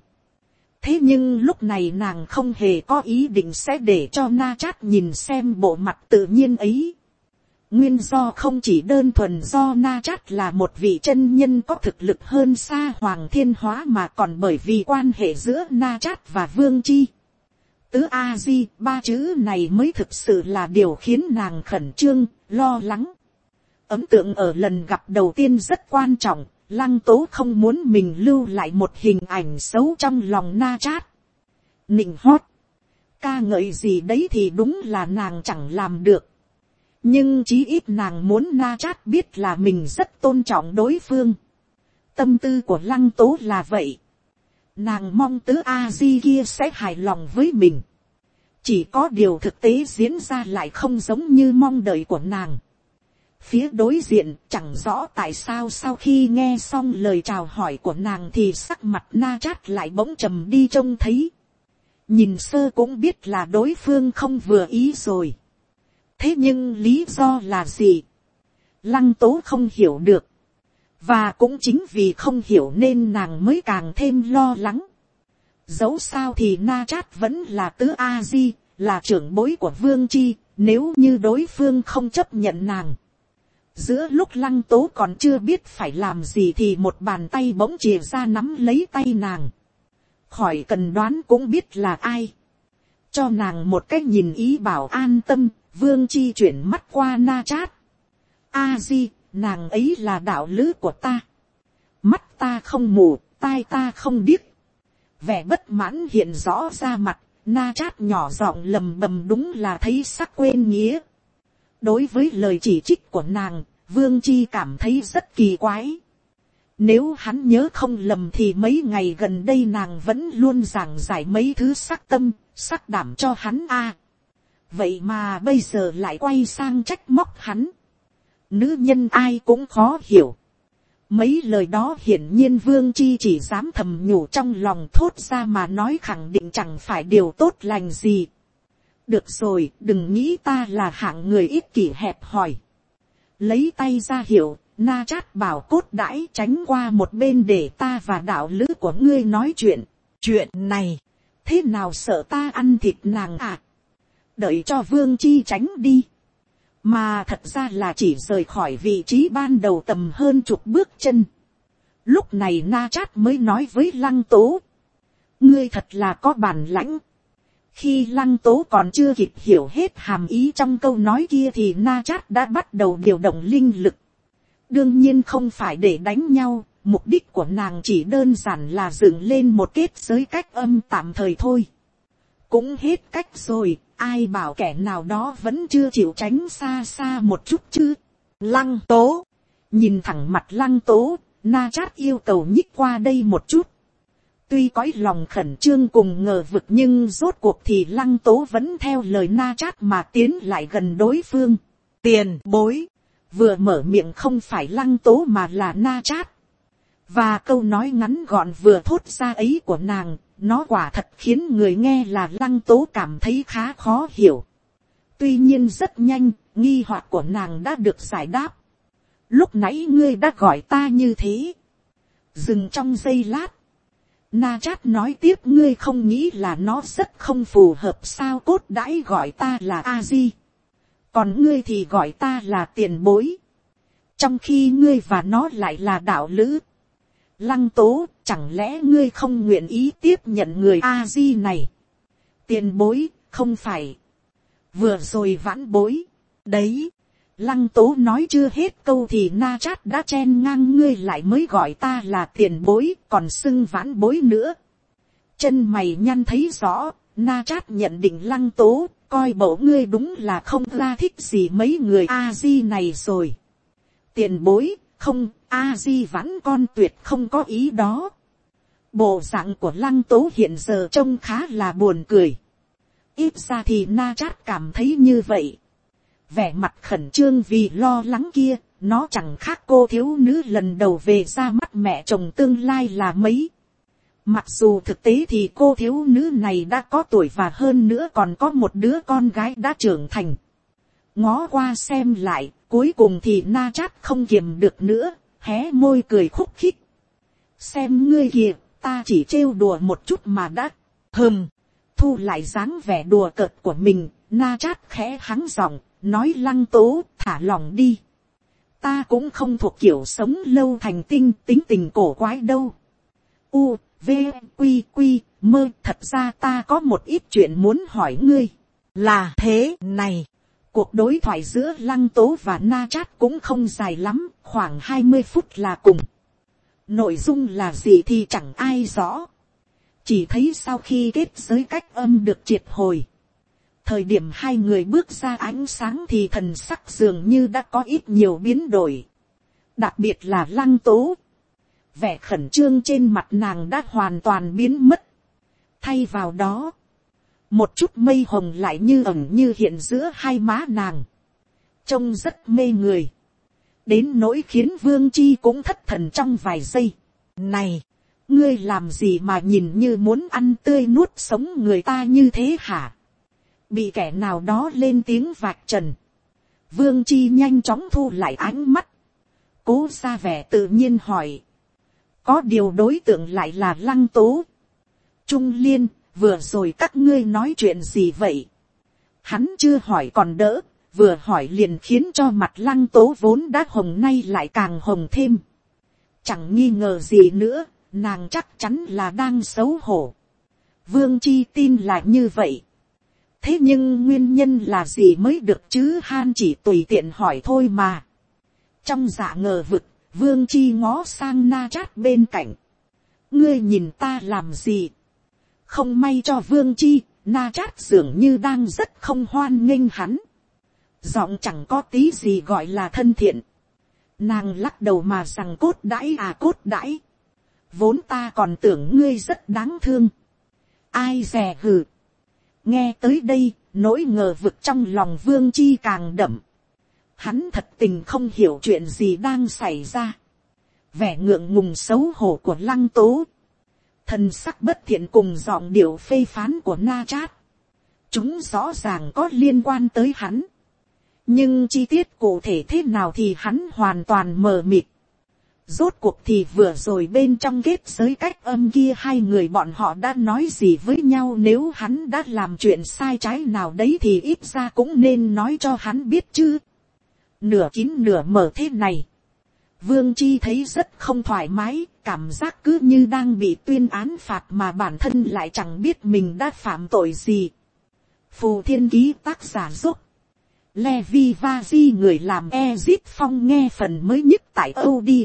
Thế nhưng lúc này nàng không hề có ý định sẽ để cho Na Trát nhìn xem bộ mặt tự nhiên ấy. Nguyên do không chỉ đơn thuần do Na Trát là một vị chân nhân có thực lực hơn xa Hoàng Thiên Hóa, mà còn bởi vì quan hệ giữa Na Trát và Vương Chi. Tứ A Di, ba chữ này mới thực sự là điều khiến nàng khẩn trương, lo lắng. Ấn tượng ở lần gặp đầu tiên rất quan trọng. Lăng Tố không muốn mình lưu lại một hình ảnh xấu trong lòng Na Trát. Nịnh hót, ca ngợi gì đấy thì đúng là nàng chẳng làm được. Nhưng chí ít nàng muốn Na Trát biết là mình rất tôn trọng đối phương. Tâm tư của Lăng Tố là vậy. Nàng mong Tứ A Di kia sẽ hài lòng với mình. Chỉ có điều thực tế diễn ra lại không giống như mong đợi của nàng. Phía đối diện chẳng rõ tại sao sau khi nghe xong lời chào hỏi của nàng thì sắc mặt Na Trát lại bỗng trầm đi trông thấy. Nhìn sơ cũng biết là đối phương không vừa ý rồi. Thế nhưng lý do là gì? Lăng Tố không hiểu được. Và cũng chính vì không hiểu nên nàng mới càng thêm lo lắng. Dẫu sao thì Na Trát vẫn là Tứ A Di, là trưởng bối của Vương Chi, nếu như đối phương không chấp nhận nàng. Giữa lúc Lăng Tố còn chưa biết phải làm gì thì một bàn tay bỗng chìa ra nắm lấy tay nàng. Khỏi cần đoán cũng biết là ai. Cho nàng một cách nhìn ý bảo an tâm, Vương Chi chuyển mắt qua Na Trát. A Di, nàng ấy là đạo lữ của ta. Mắt ta không mù, tai ta không điếc. Vẻ bất mãn hiện rõ ra mặt, Na Trát nhỏ giọng lầm bầm đúng là thấy sắc quên nghĩa. Đối với lời chỉ trích của nàng, Vương Chi cảm thấy rất kỳ quái. Nếu hắn nhớ không lầm thì mấy ngày gần đây nàng vẫn luôn giảng giải mấy thứ sắc tâm, sắc đảm cho hắn a. Vậy mà bây giờ lại quay sang trách móc hắn. Nữ nhân ai cũng khó hiểu. Mấy lời đó hiển nhiên Vương Chi chỉ dám thầm nhủ trong lòng, thốt ra mà nói khẳng định chẳng phải điều tốt lành gì. Được rồi, đừng nghĩ ta là hạng người ích kỷ hẹp hòi. Lấy tay ra hiệu, Na Trát bảo cốt đãi tránh qua một bên để ta và đạo lữ của ngươi nói chuyện. Chuyện này, thế nào sợ ta ăn thịt nàng à? Đợi cho Vương Chi tránh đi. Mà thật ra là chỉ rời khỏi vị trí ban đầu tầm hơn chục bước chân. Lúc này Na Trát mới nói với Lăng Tố. Ngươi thật là có bản lãnh. Khi Lăng Tố còn chưa kịp hiểu hết hàm ý trong câu nói kia thì Na Trát đã bắt đầu điều động linh lực. Đương nhiên không phải để đánh nhau, mục đích của nàng chỉ đơn giản là dựng lên một kết giới cách âm tạm thời thôi. Cũng hết cách rồi, ai bảo kẻ nào đó vẫn chưa chịu tránh xa xa một chút chứ. Lăng Tố, nhìn thẳng mặt Lăng Tố, Na Trát yêu cầu nhích qua đây một chút. Tuy có lòng khẩn trương cùng ngờ vực nhưng rốt cuộc thì Lăng Tố vẫn theo lời Na Trát mà tiến lại gần đối phương. Tiền bối, vừa mở miệng không phải Lăng Tố mà là Na Trát. Và câu nói ngắn gọn vừa thốt ra ấy của nàng, nó quả thật khiến người nghe là Lăng Tố cảm thấy khá khó hiểu. Tuy nhiên rất nhanh, nghi hoặc của nàng đã được giải đáp. Lúc nãy ngươi đã gọi ta như thế. Dừng trong giây lát. Na Chát nói tiếp, ngươi không nghĩ là nó rất không phù hợp sao? Cốt đãi gọi ta là A Di, còn ngươi thì gọi ta là tiền bối, trong khi ngươi và nó lại là đạo lữ. Lăng Tố, chẳng lẽ ngươi không nguyện ý tiếp nhận người A Di này? Tiền bối, không phải. Vừa rồi vãn bối. Đấy. Lăng Tố nói chưa hết câu thì Na Chát đã chen ngang, ngươi lại mới gọi ta là tiền bối, còn xưng vãn bối nữa. Chân mày nhăn thấy rõ, Na Chát nhận định Lăng Tố, coi bộ ngươi đúng là không ra thích gì mấy người A Di này rồi. Tiền bối, không, A Di vãn con tuyệt không có ý đó. Bộ dạng của Lăng Tố hiện giờ trông khá là buồn cười. Ít ra thì Na Chát cảm thấy như vậy. Vẻ mặt khẩn trương vì lo lắng kia, nó chẳng khác cô thiếu nữ lần đầu về ra mắt mẹ chồng tương lai là mấy. Mặc dù thực tế thì cô thiếu nữ này đã có tuổi và hơn nữa còn có một đứa con gái đã trưởng thành. Ngó qua xem lại, cuối cùng thì Na Chát không kiềm được nữa, hé môi cười khúc khích. Xem ngươi kìa, ta chỉ trêu đùa một chút mà đã. Hừm, thu lại dáng vẻ đùa cợt của mình, Na Chát khẽ hắng giọng, nói Lăng Tố, thả lòng đi. Ta cũng không thuộc kiểu sống lâu thành tinh, tính tình cổ quái đâu. U, V, Quy, Quy, Mơ, thật ra ta có một ít chuyện muốn hỏi ngươi. Là thế này. Cuộc đối thoại giữa Lăng Tố và Na Chát cũng không dài lắm, khoảng hai mươi phút là cùng. Nội dung là gì thì chẳng ai rõ. Chỉ thấy sau khi kết giới cách âm được triệt hồi, thời điểm hai người bước ra ánh sáng thì thần sắc dường như đã có ít nhiều biến đổi. Đặc biệt là Lăng Tố. Vẻ khẩn trương trên mặt nàng đã hoàn toàn biến mất. Thay vào đó, một chút mây hồng lại như ẩn như hiện giữa hai má nàng. Trông rất mê người. Đến nỗi khiến Vương Chi cũng thất thần trong vài giây. Này, ngươi làm gì mà nhìn như muốn ăn tươi nuốt sống người ta như thế hả? Bị kẻ nào đó lên tiếng vạch trần. Vương Chi nhanh chóng thu lại ánh mắt. Cố ra vẻ tự nhiên hỏi. Có điều đối tượng lại là Lăng Tố. Trung Liên, vừa rồi các ngươi nói chuyện gì vậy? Hắn chưa hỏi còn đỡ, vừa hỏi liền khiến cho mặt Lăng Tố vốn đã hồng nay lại càng hồng thêm. Chẳng nghi ngờ gì nữa, nàng chắc chắn là đang xấu hổ. Vương Chi tin là như vậy. Thế nhưng nguyên nhân là gì mới được chứ? Han chỉ tùy tiện hỏi thôi mà. Trong dạ ngờ vực, Vương Chi ngó sang Na Chát bên cạnh. Ngươi nhìn ta làm gì? Không may cho Vương Chi, Na Chát dường như đang rất không hoan nghênh hắn. Giọng chẳng có tí gì gọi là thân thiện. Nàng lắc đầu mà rằng cốt đãi à cốt đãi. Vốn ta còn tưởng ngươi rất đáng thương. Ai dè hừ. Nghe tới đây, nỗi ngờ vực trong lòng Vương Chi càng đậm. Hắn thật tình không hiểu chuyện gì đang xảy ra. Vẻ ngượng ngùng xấu hổ của Lăng Tố. Thần sắc bất thiện cùng giọng điệu phê phán của Na Chát. Chúng rõ ràng có liên quan tới hắn. Nhưng chi tiết cụ thể thế nào thì hắn hoàn toàn mờ mịt. Rốt cuộc thì vừa rồi bên trong kết giới cách âm kia hai người bọn họ đã nói gì với nhau, nếu hắn đã làm chuyện sai trái nào đấy thì ít ra cũng nên nói cho hắn biết chứ. Nửa kín nửa mở thế này. Vương Chi thấy rất không thoải mái, cảm giác cứ như đang bị tuyên án phạt mà bản thân lại chẳng biết mình đã phạm tội gì. Phù Thiên Ký tác giả giúp. Levi Vazi người làm Ezip Phong nghe phần mới nhất tại audio.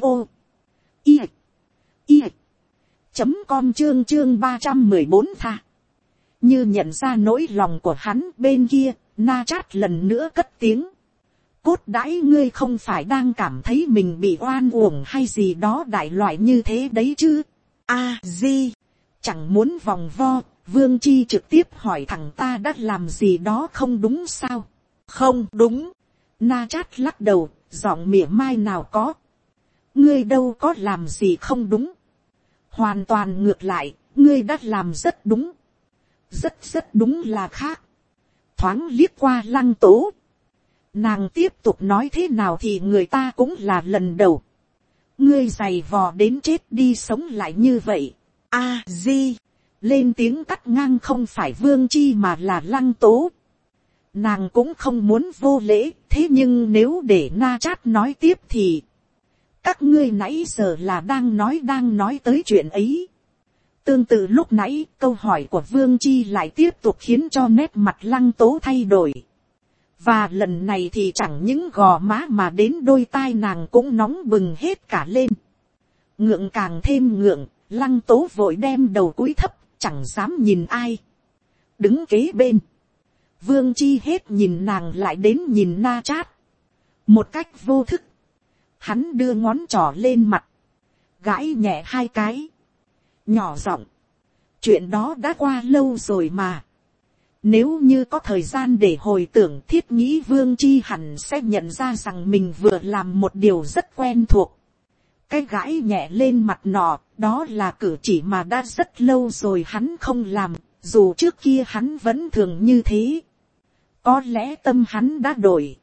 I. I. Chấm com chương chương ba trăm mười bốn tha. Như nhận ra nỗi lòng của hắn bên kia, Na Chát lần nữa cất tiếng. Cốt đãi ngươi không phải đang cảm thấy mình bị oan uổng hay gì đó đại loại như thế đấy chứ? A Di, chẳng muốn vòng vo, Vương Chi trực tiếp hỏi thẳng ta đã làm gì đó không đúng sao? Không đúng. Na Chát lắc đầu, giọng mỉa mai nào có. Ngươi đâu có làm gì không đúng. Hoàn toàn ngược lại, ngươi đã làm rất đúng. Rất rất đúng là khác. Thoáng liếc qua Lăng Tố. Nàng tiếp tục nói thế nào thì người ta cũng là lần đầu. Ngươi giày vò đến chết đi sống lại như vậy. A di, lên tiếng cắt ngang không phải Vương Chi mà là Lăng Tố. Nàng cũng không muốn vô lễ, thế nhưng nếu để Na Chát nói tiếp thì... Các ngươi nãy giờ là đang nói đang nói tới chuyện ấy. Tương tự lúc nãy, câu hỏi của Vương Chi lại tiếp tục khiến cho nét mặt Lăng Tố thay đổi. Và lần này thì chẳng những gò má mà đến đôi tai nàng cũng nóng bừng hết cả lên. Ngượng càng thêm ngượng, Lăng Tố vội đem đầu cúi thấp, chẳng dám nhìn ai. Đứng kế bên. Vương Chi hết nhìn nàng lại đến nhìn Na Chát. Một cách vô thức. Hắn đưa ngón trỏ lên mặt. Gãi nhẹ hai cái. Nhỏ giọng. Chuyện đó đã qua lâu rồi mà. Nếu như có thời gian để hồi tưởng, thiết nghĩ Vương Chi hẳn sẽ nhận ra rằng mình vừa làm một điều rất quen thuộc. Cái gãi nhẹ lên mặt nọ, đó là cử chỉ mà đã rất lâu rồi hắn không làm, dù trước kia hắn vẫn thường như thế. Có lẽ tâm hắn đã đổi.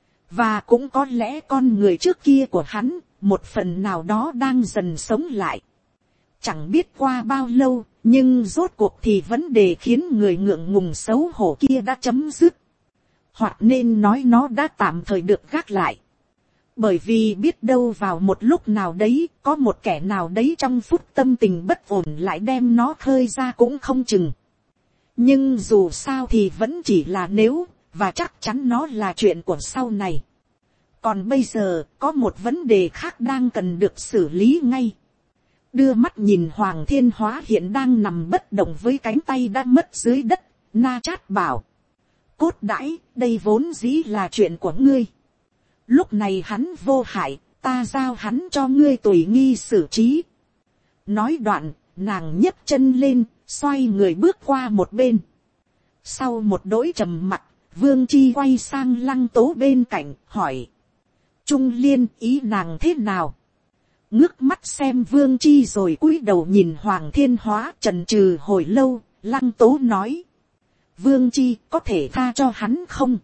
Và cũng có lẽ con người trước kia của hắn, một phần nào đó đang dần sống lại. Chẳng biết qua bao lâu, nhưng rốt cuộc thì vấn đề khiến người ngượng ngùng xấu hổ kia đã chấm dứt. Hoặc nên nói nó đã tạm thời được gác lại. Bởi vì biết đâu vào một lúc nào đấy, có một kẻ nào đấy trong phút tâm tình bất ổn lại đem nó khơi ra cũng không chừng. Nhưng dù sao thì vẫn chỉ là nếu, và chắc chắn nó là chuyện của sau này. Còn bây giờ, có một vấn đề khác đang cần được xử lý ngay. Đưa mắt nhìn Hoàng Thiên Hóa hiện đang nằm bất động với cánh tay đã mất dưới đất, Na Chát bảo. Cốt đãi, đây vốn dĩ là chuyện của ngươi. Lúc này hắn vô hại, ta giao hắn cho ngươi tùy nghi xử trí. Nói đoạn, nàng nhấc chân lên, xoay người bước qua một bên. Sau một đỗi trầm mặc, Vương Chi quay sang Lăng Tố bên cạnh, hỏi. Trung Liên, ý nàng thế nào? Ngước mắt xem Vương Chi rồi cúi đầu nhìn Hoàng Thiên Hóa, chần chừ hồi lâu, Lăng Tố nói. Vương Chi có thể tha cho hắn không?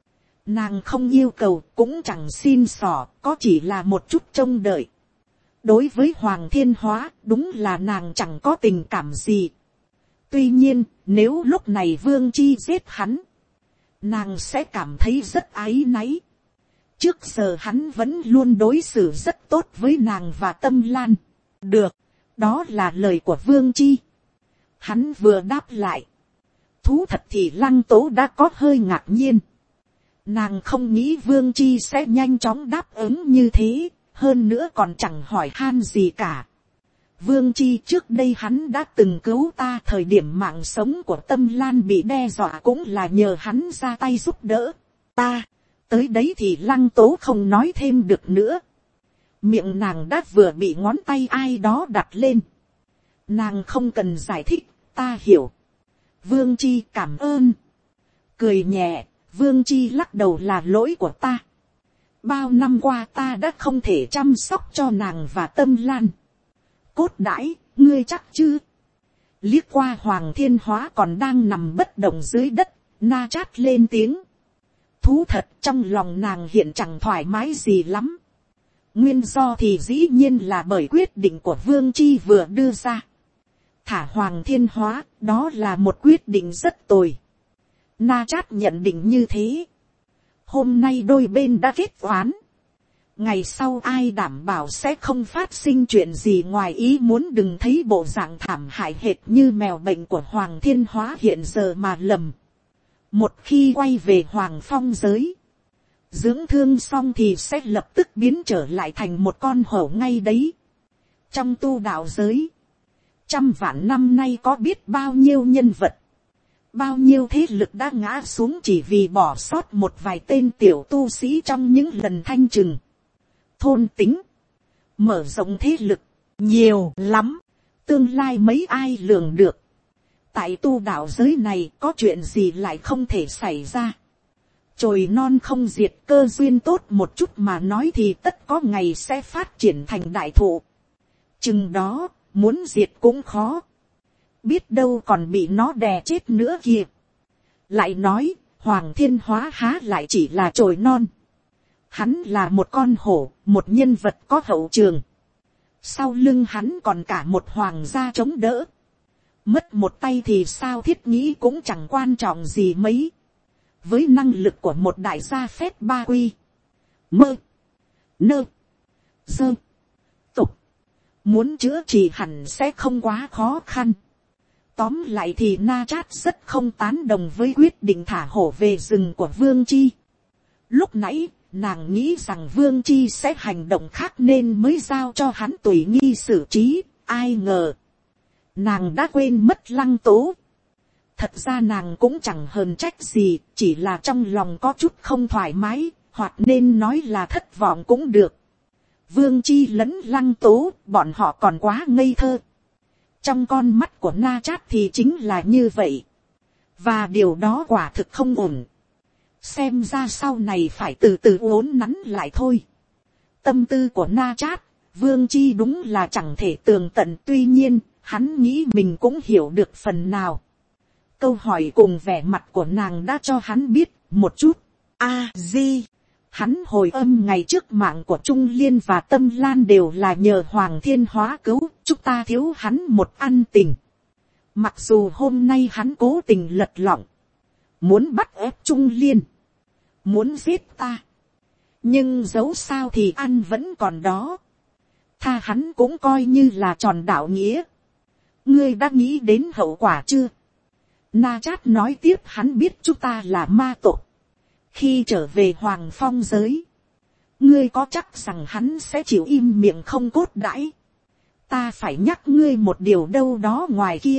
Nàng không yêu cầu, cũng chẳng xin xỏ, có chỉ là một chút trông đợi. Đối với Hoàng Thiên Hóa, đúng là nàng chẳng có tình cảm gì. Tuy nhiên, nếu lúc này Vương Chi giết hắn, nàng sẽ cảm thấy rất áy náy. Trước giờ hắn vẫn luôn đối xử rất tốt với nàng và Tâm Lan. Được, đó là lời của Vương Chi. Hắn vừa đáp lại. Thú thật thì Lăng Tố đã có hơi ngạc nhiên. Nàng không nghĩ Vương Chi sẽ nhanh chóng đáp ứng như thế, hơn nữa còn chẳng hỏi han gì cả. Vương Chi trước đây hắn đã từng cứu ta, thời điểm mạng sống của Tâm Lan bị đe dọa cũng là nhờ hắn ra tay giúp đỡ ta. Tới đấy thì Lăng Tố không nói thêm được nữa. Miệng nàng đã vừa bị ngón tay ai đó đặt lên. Nàng không cần giải thích, ta hiểu. Vương Chi cảm ơn. Cười nhẹ, Vương Chi lắc đầu là lỗi của ta. Bao năm qua ta đã không thể chăm sóc cho nàng và Tâm Lan. Cốt đãi, ngươi chắc chứ? Liếc qua Hoàng Thiên Hóa còn đang nằm bất động dưới đất, Na Chát lên tiếng. Thú thật trong lòng nàng hiện chẳng thoải mái gì lắm. Nguyên do thì dĩ nhiên là bởi quyết định của Vương Chi vừa đưa ra. Thả Hoàng Thiên Hóa, đó là một quyết định rất tồi. Na Chát nhận định như thế. Hôm nay đôi bên đã kết oán. Ngày sau ai đảm bảo sẽ không phát sinh chuyện gì ngoài ý muốn, đừng thấy bộ dạng thảm hại hệt như mèo bệnh của Hoàng Thiên Hóa hiện giờ mà lầm. Một khi quay về Hoàng Phong giới, dưỡng thương xong thì sẽ lập tức biến trở lại thành một con hổ ngay đấy. Trong tu đạo giới, trăm vạn năm nay có biết bao nhiêu nhân vật, bao nhiêu thế lực đã ngã xuống chỉ vì bỏ sót một vài tên tiểu tu sĩ trong những lần thanh trừng, thôn tính, mở rộng thế lực, nhiều lắm, tương lai mấy ai lường được. Tại tu đạo giới này có chuyện gì lại không thể xảy ra. Chồi non không diệt, cơ duyên tốt một chút mà nói thì tất có ngày sẽ phát triển thành đại thụ. Chừng đó, muốn diệt cũng khó. Biết đâu còn bị nó đè chết nữa kìa. Lại nói, Hoàng Thiên Hóa há lại chỉ là chồi non. Hắn là một con hổ, một nhân vật có hậu trường. Sau lưng hắn còn cả một hoàng gia chống đỡ. Mất một tay thì sao thiết nghĩ cũng chẳng quan trọng gì mấy. Với năng lực của một đại gia phép ba quy. Mơ. Nơ. Dơ. Tục. Muốn chữa trị hẳn sẽ không quá khó khăn. Tóm lại thì Na Chát rất không tán đồng với quyết định thả hổ về rừng của Vương Chi. Lúc nãy, nàng nghĩ rằng Vương Chi sẽ hành động khác nên mới giao cho hắn tùy nghi xử trí. Ai ngờ, nàng đã quên mất Lăng Tố. Thật ra nàng cũng chẳng hờn trách gì, chỉ là trong lòng có chút không thoải mái, hoặc nên nói là thất vọng cũng được. Vương Chi lẫn Lăng Tố, bọn họ còn quá ngây thơ. Trong con mắt của Na Chát thì chính là như vậy. Và điều đó quả thực không ổn. Xem ra sau này phải từ từ uốn nắn lại thôi. Tâm tư của Na Chát, Vương Chi đúng là chẳng thể tường tận. Tuy nhiên, hắn nghĩ mình cũng hiểu được phần nào. Câu hỏi cùng vẻ mặt của nàng đã cho hắn biết một chút. A Di, hắn hồi âm ngày trước mạng của Trung Liên và Tâm Lan đều là nhờ Hoàng Thiên Hóa cứu. Chúng ta thiếu hắn một ân tình. Mặc dù hôm nay hắn cố tình lật lọng, muốn bắt ép Trung Liên, muốn giết ta, nhưng dẫu sao thì ăn vẫn còn đó. Tha hắn cũng coi như là tròn đạo nghĩa. Ngươi đã nghĩ đến hậu quả chưa? Na Chát nói tiếp, hắn biết chúng ta là ma tộc. Khi trở về Hoàng Phong giới, ngươi có chắc rằng hắn sẽ chịu im miệng không cốt đãi? Ta phải nhắc ngươi một điều đâu đó ngoài kia.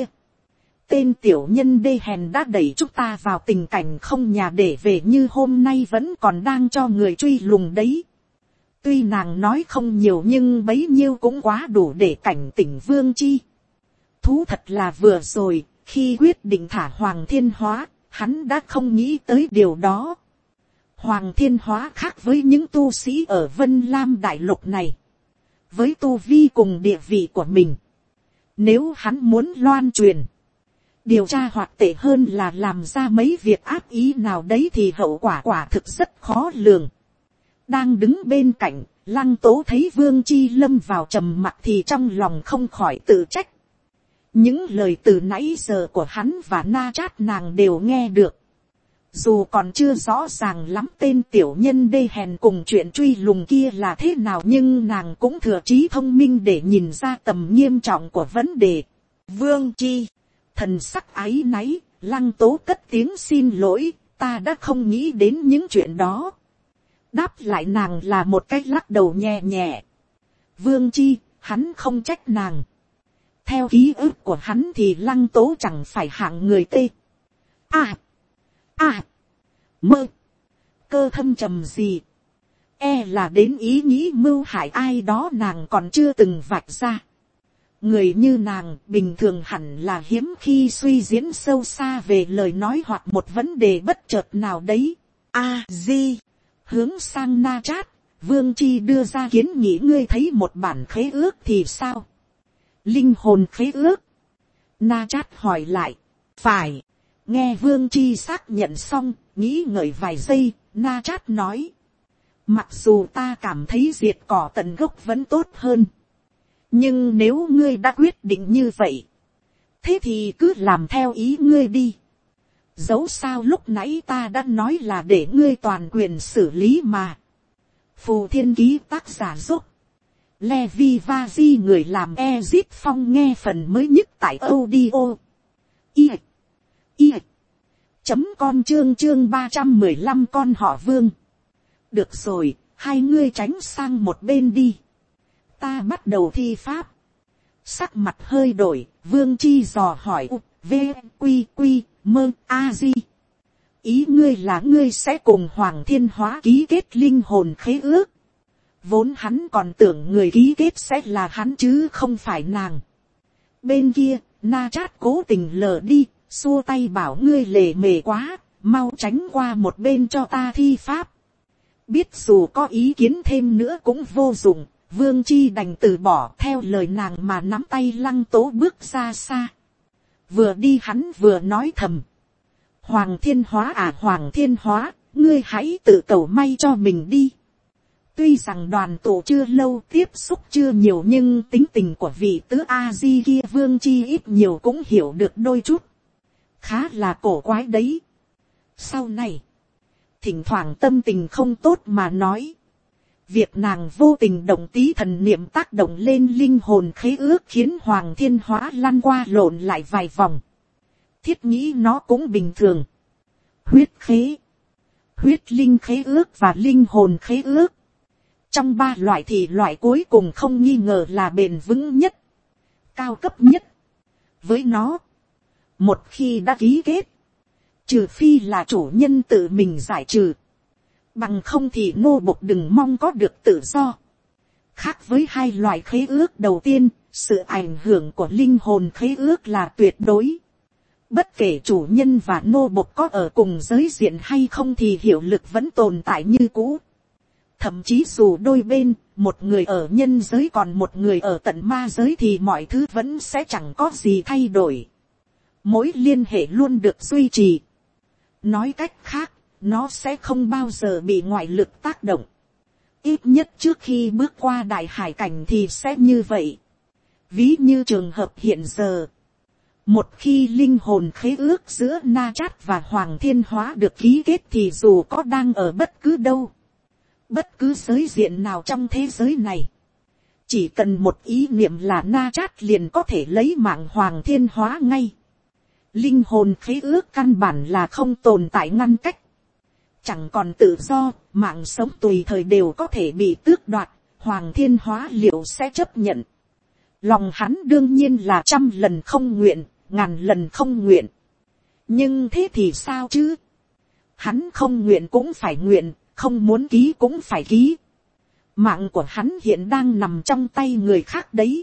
Tên tiểu nhân đê hèn đã đẩy chúng ta vào tình cảnh không nhà để về như hôm nay vẫn còn đang cho người truy lùng đấy. Tuy nàng nói không nhiều nhưng bấy nhiêu cũng quá đủ để cảnh tỉnh Vương Chi. Thú thật là vừa rồi, khi quyết định thả Hoàng Thiên Hóa, hắn đã không nghĩ tới điều đó. Hoàng Thiên Hóa khác với những tu sĩ ở Vân Lam Đại Lục này. Với tu vi cùng địa vị của mình, nếu hắn muốn loan truyền, điều tra hoặc tệ hơn là làm ra mấy việc ác ý nào đấy thì hậu quả quả thực rất khó lường. Đang đứng bên cạnh, Lăng Tố thấy Vương Chi lâm vào trầm mặc thì trong lòng không khỏi tự trách. Những lời từ nãy giờ của hắn và Na Chát nàng đều nghe được. Dù còn chưa rõ ràng lắm tên tiểu nhân đê hèn cùng chuyện truy lùng kia là thế nào, nhưng nàng cũng thừa trí thông minh để nhìn ra tầm nghiêm trọng của vấn đề. Vương Chi, thần sắc áy náy, Lăng Tố cất tiếng xin lỗi, ta đã không nghĩ đến những chuyện đó. Đáp lại nàng là một cách lắc đầu nhẹ nhẹ. Vương Chi, hắn không trách nàng. Theo ký ức của hắn thì Lăng Tố chẳng phải hạng người tê. À, à, mơ, cơ thâm trầm gì. E là đến ý nghĩ mưu hại ai đó nàng còn chưa từng vạch ra. Người như nàng bình thường hẳn là hiếm khi suy diễn sâu xa về lời nói hoặc một vấn đề bất chợt nào đấy. A Di, hướng sang Na Chát, Vương Chi đưa ra kiến nghị, ngươi thấy một bản khế ước thì sao? Linh hồn khế ước? Na Chát hỏi lại. Phải. Nghe Vương Chi xác nhận xong, nghĩ ngợi vài giây, Na Chát nói. Mặc dù ta cảm thấy diệt cỏ tận gốc vẫn tốt hơn. Nhưng nếu ngươi đã quyết định như vậy, thế thì cứ làm theo ý ngươi đi. Dẫu sao lúc nãy ta đã nói là để ngươi toàn quyền xử lý mà. Phù Thiên Ký tác giả giúp. Levi Vazi người làm Ezip Phong nghe phần mới nhất tại audio. I. I. Chấm con chương chương ba trăm mười lăm con họ Vương. Được rồi, hai ngươi tránh sang một bên đi. Ta bắt đầu thi pháp. Sắc mặt hơi đổi, Vương Chi dò hỏi u, v, quy, quy, mơ, a di. Ý ngươi là ngươi sẽ cùng Hoàng Thiên Hóa ký kết linh hồn khế ước. Vốn hắn còn tưởng người ký kết sẽ là hắn chứ không phải nàng. Bên kia, Na Chát cố tình lờ đi, xua tay bảo ngươi lề mề quá, mau tránh qua một bên cho ta thi pháp. Biết dù có ý kiến thêm nữa cũng vô dụng, Vương Chi đành từ bỏ theo lời nàng mà nắm tay Lăng Tố bước ra xa. Vừa đi hắn vừa nói thầm. Hoàng thiên hóa à, Hoàng thiên hóa, ngươi hãy tự cầu may cho mình đi. Tuy rằng đoàn tụ chưa lâu, tiếp xúc chưa nhiều, nhưng tính tình của vị tứ A Di kia Vương Chi ít nhiều cũng hiểu được đôi chút. Khá là cổ quái đấy. Sau này, thỉnh thoảng tâm tình không tốt mà nói. Việc nàng vô tình động tí thần niệm tác động lên linh hồn khế ước khiến Hoàng thiên hóa lăn qua lộn lại vài vòng. Thiết nghĩ nó cũng bình thường. Huyết khế, huyết linh khế ước và linh hồn khế ước. Trong ba loại thì loại cuối cùng không nghi ngờ là bền vững nhất, cao cấp nhất. Với nó, một khi đã ký kết, trừ phi là chủ nhân tự mình giải trừ, bằng không thì nô bộc đừng mong có được tự do. Khác với hai loại khế ước đầu tiên, sự ảnh hưởng của linh hồn khế ước là tuyệt đối. Bất kể chủ nhân và nô bộc có ở cùng giới diện hay không thì hiệu lực vẫn tồn tại như cũ. Thậm chí dù đôi bên, một người ở nhân giới còn một người ở tận ma giới thì mọi thứ vẫn sẽ chẳng có gì thay đổi. Mối liên hệ luôn được duy trì. Nói cách khác, nó sẽ không bao giờ bị ngoại lực tác động. Ít nhất trước khi bước qua đại hải cảnh thì sẽ như vậy. Ví như trường hợp hiện giờ. Một khi linh hồn khế ước giữa Na Chát và Hoàng thiên hóa được ký kết thì dù có đang ở bất cứ đâu, bất cứ giới diện nào trong thế giới này, chỉ cần một ý niệm là Na Chát liền có thể lấy mạng Hoàng thiên hóa ngay. Linh hồn khế ước căn bản là không tồn tại ngăn cách. Chẳng còn tự do, mạng sống tùy thời đều có thể bị tước đoạt, Hoàng thiên hóa liệu sẽ chấp nhận. Lòng hắn đương nhiên là trăm lần không nguyện, ngàn lần không nguyện. Nhưng thế thì sao chứ? Hắn không nguyện cũng phải nguyện, không muốn ký cũng phải ký. Mạng của hắn hiện đang nằm trong tay người khác đấy.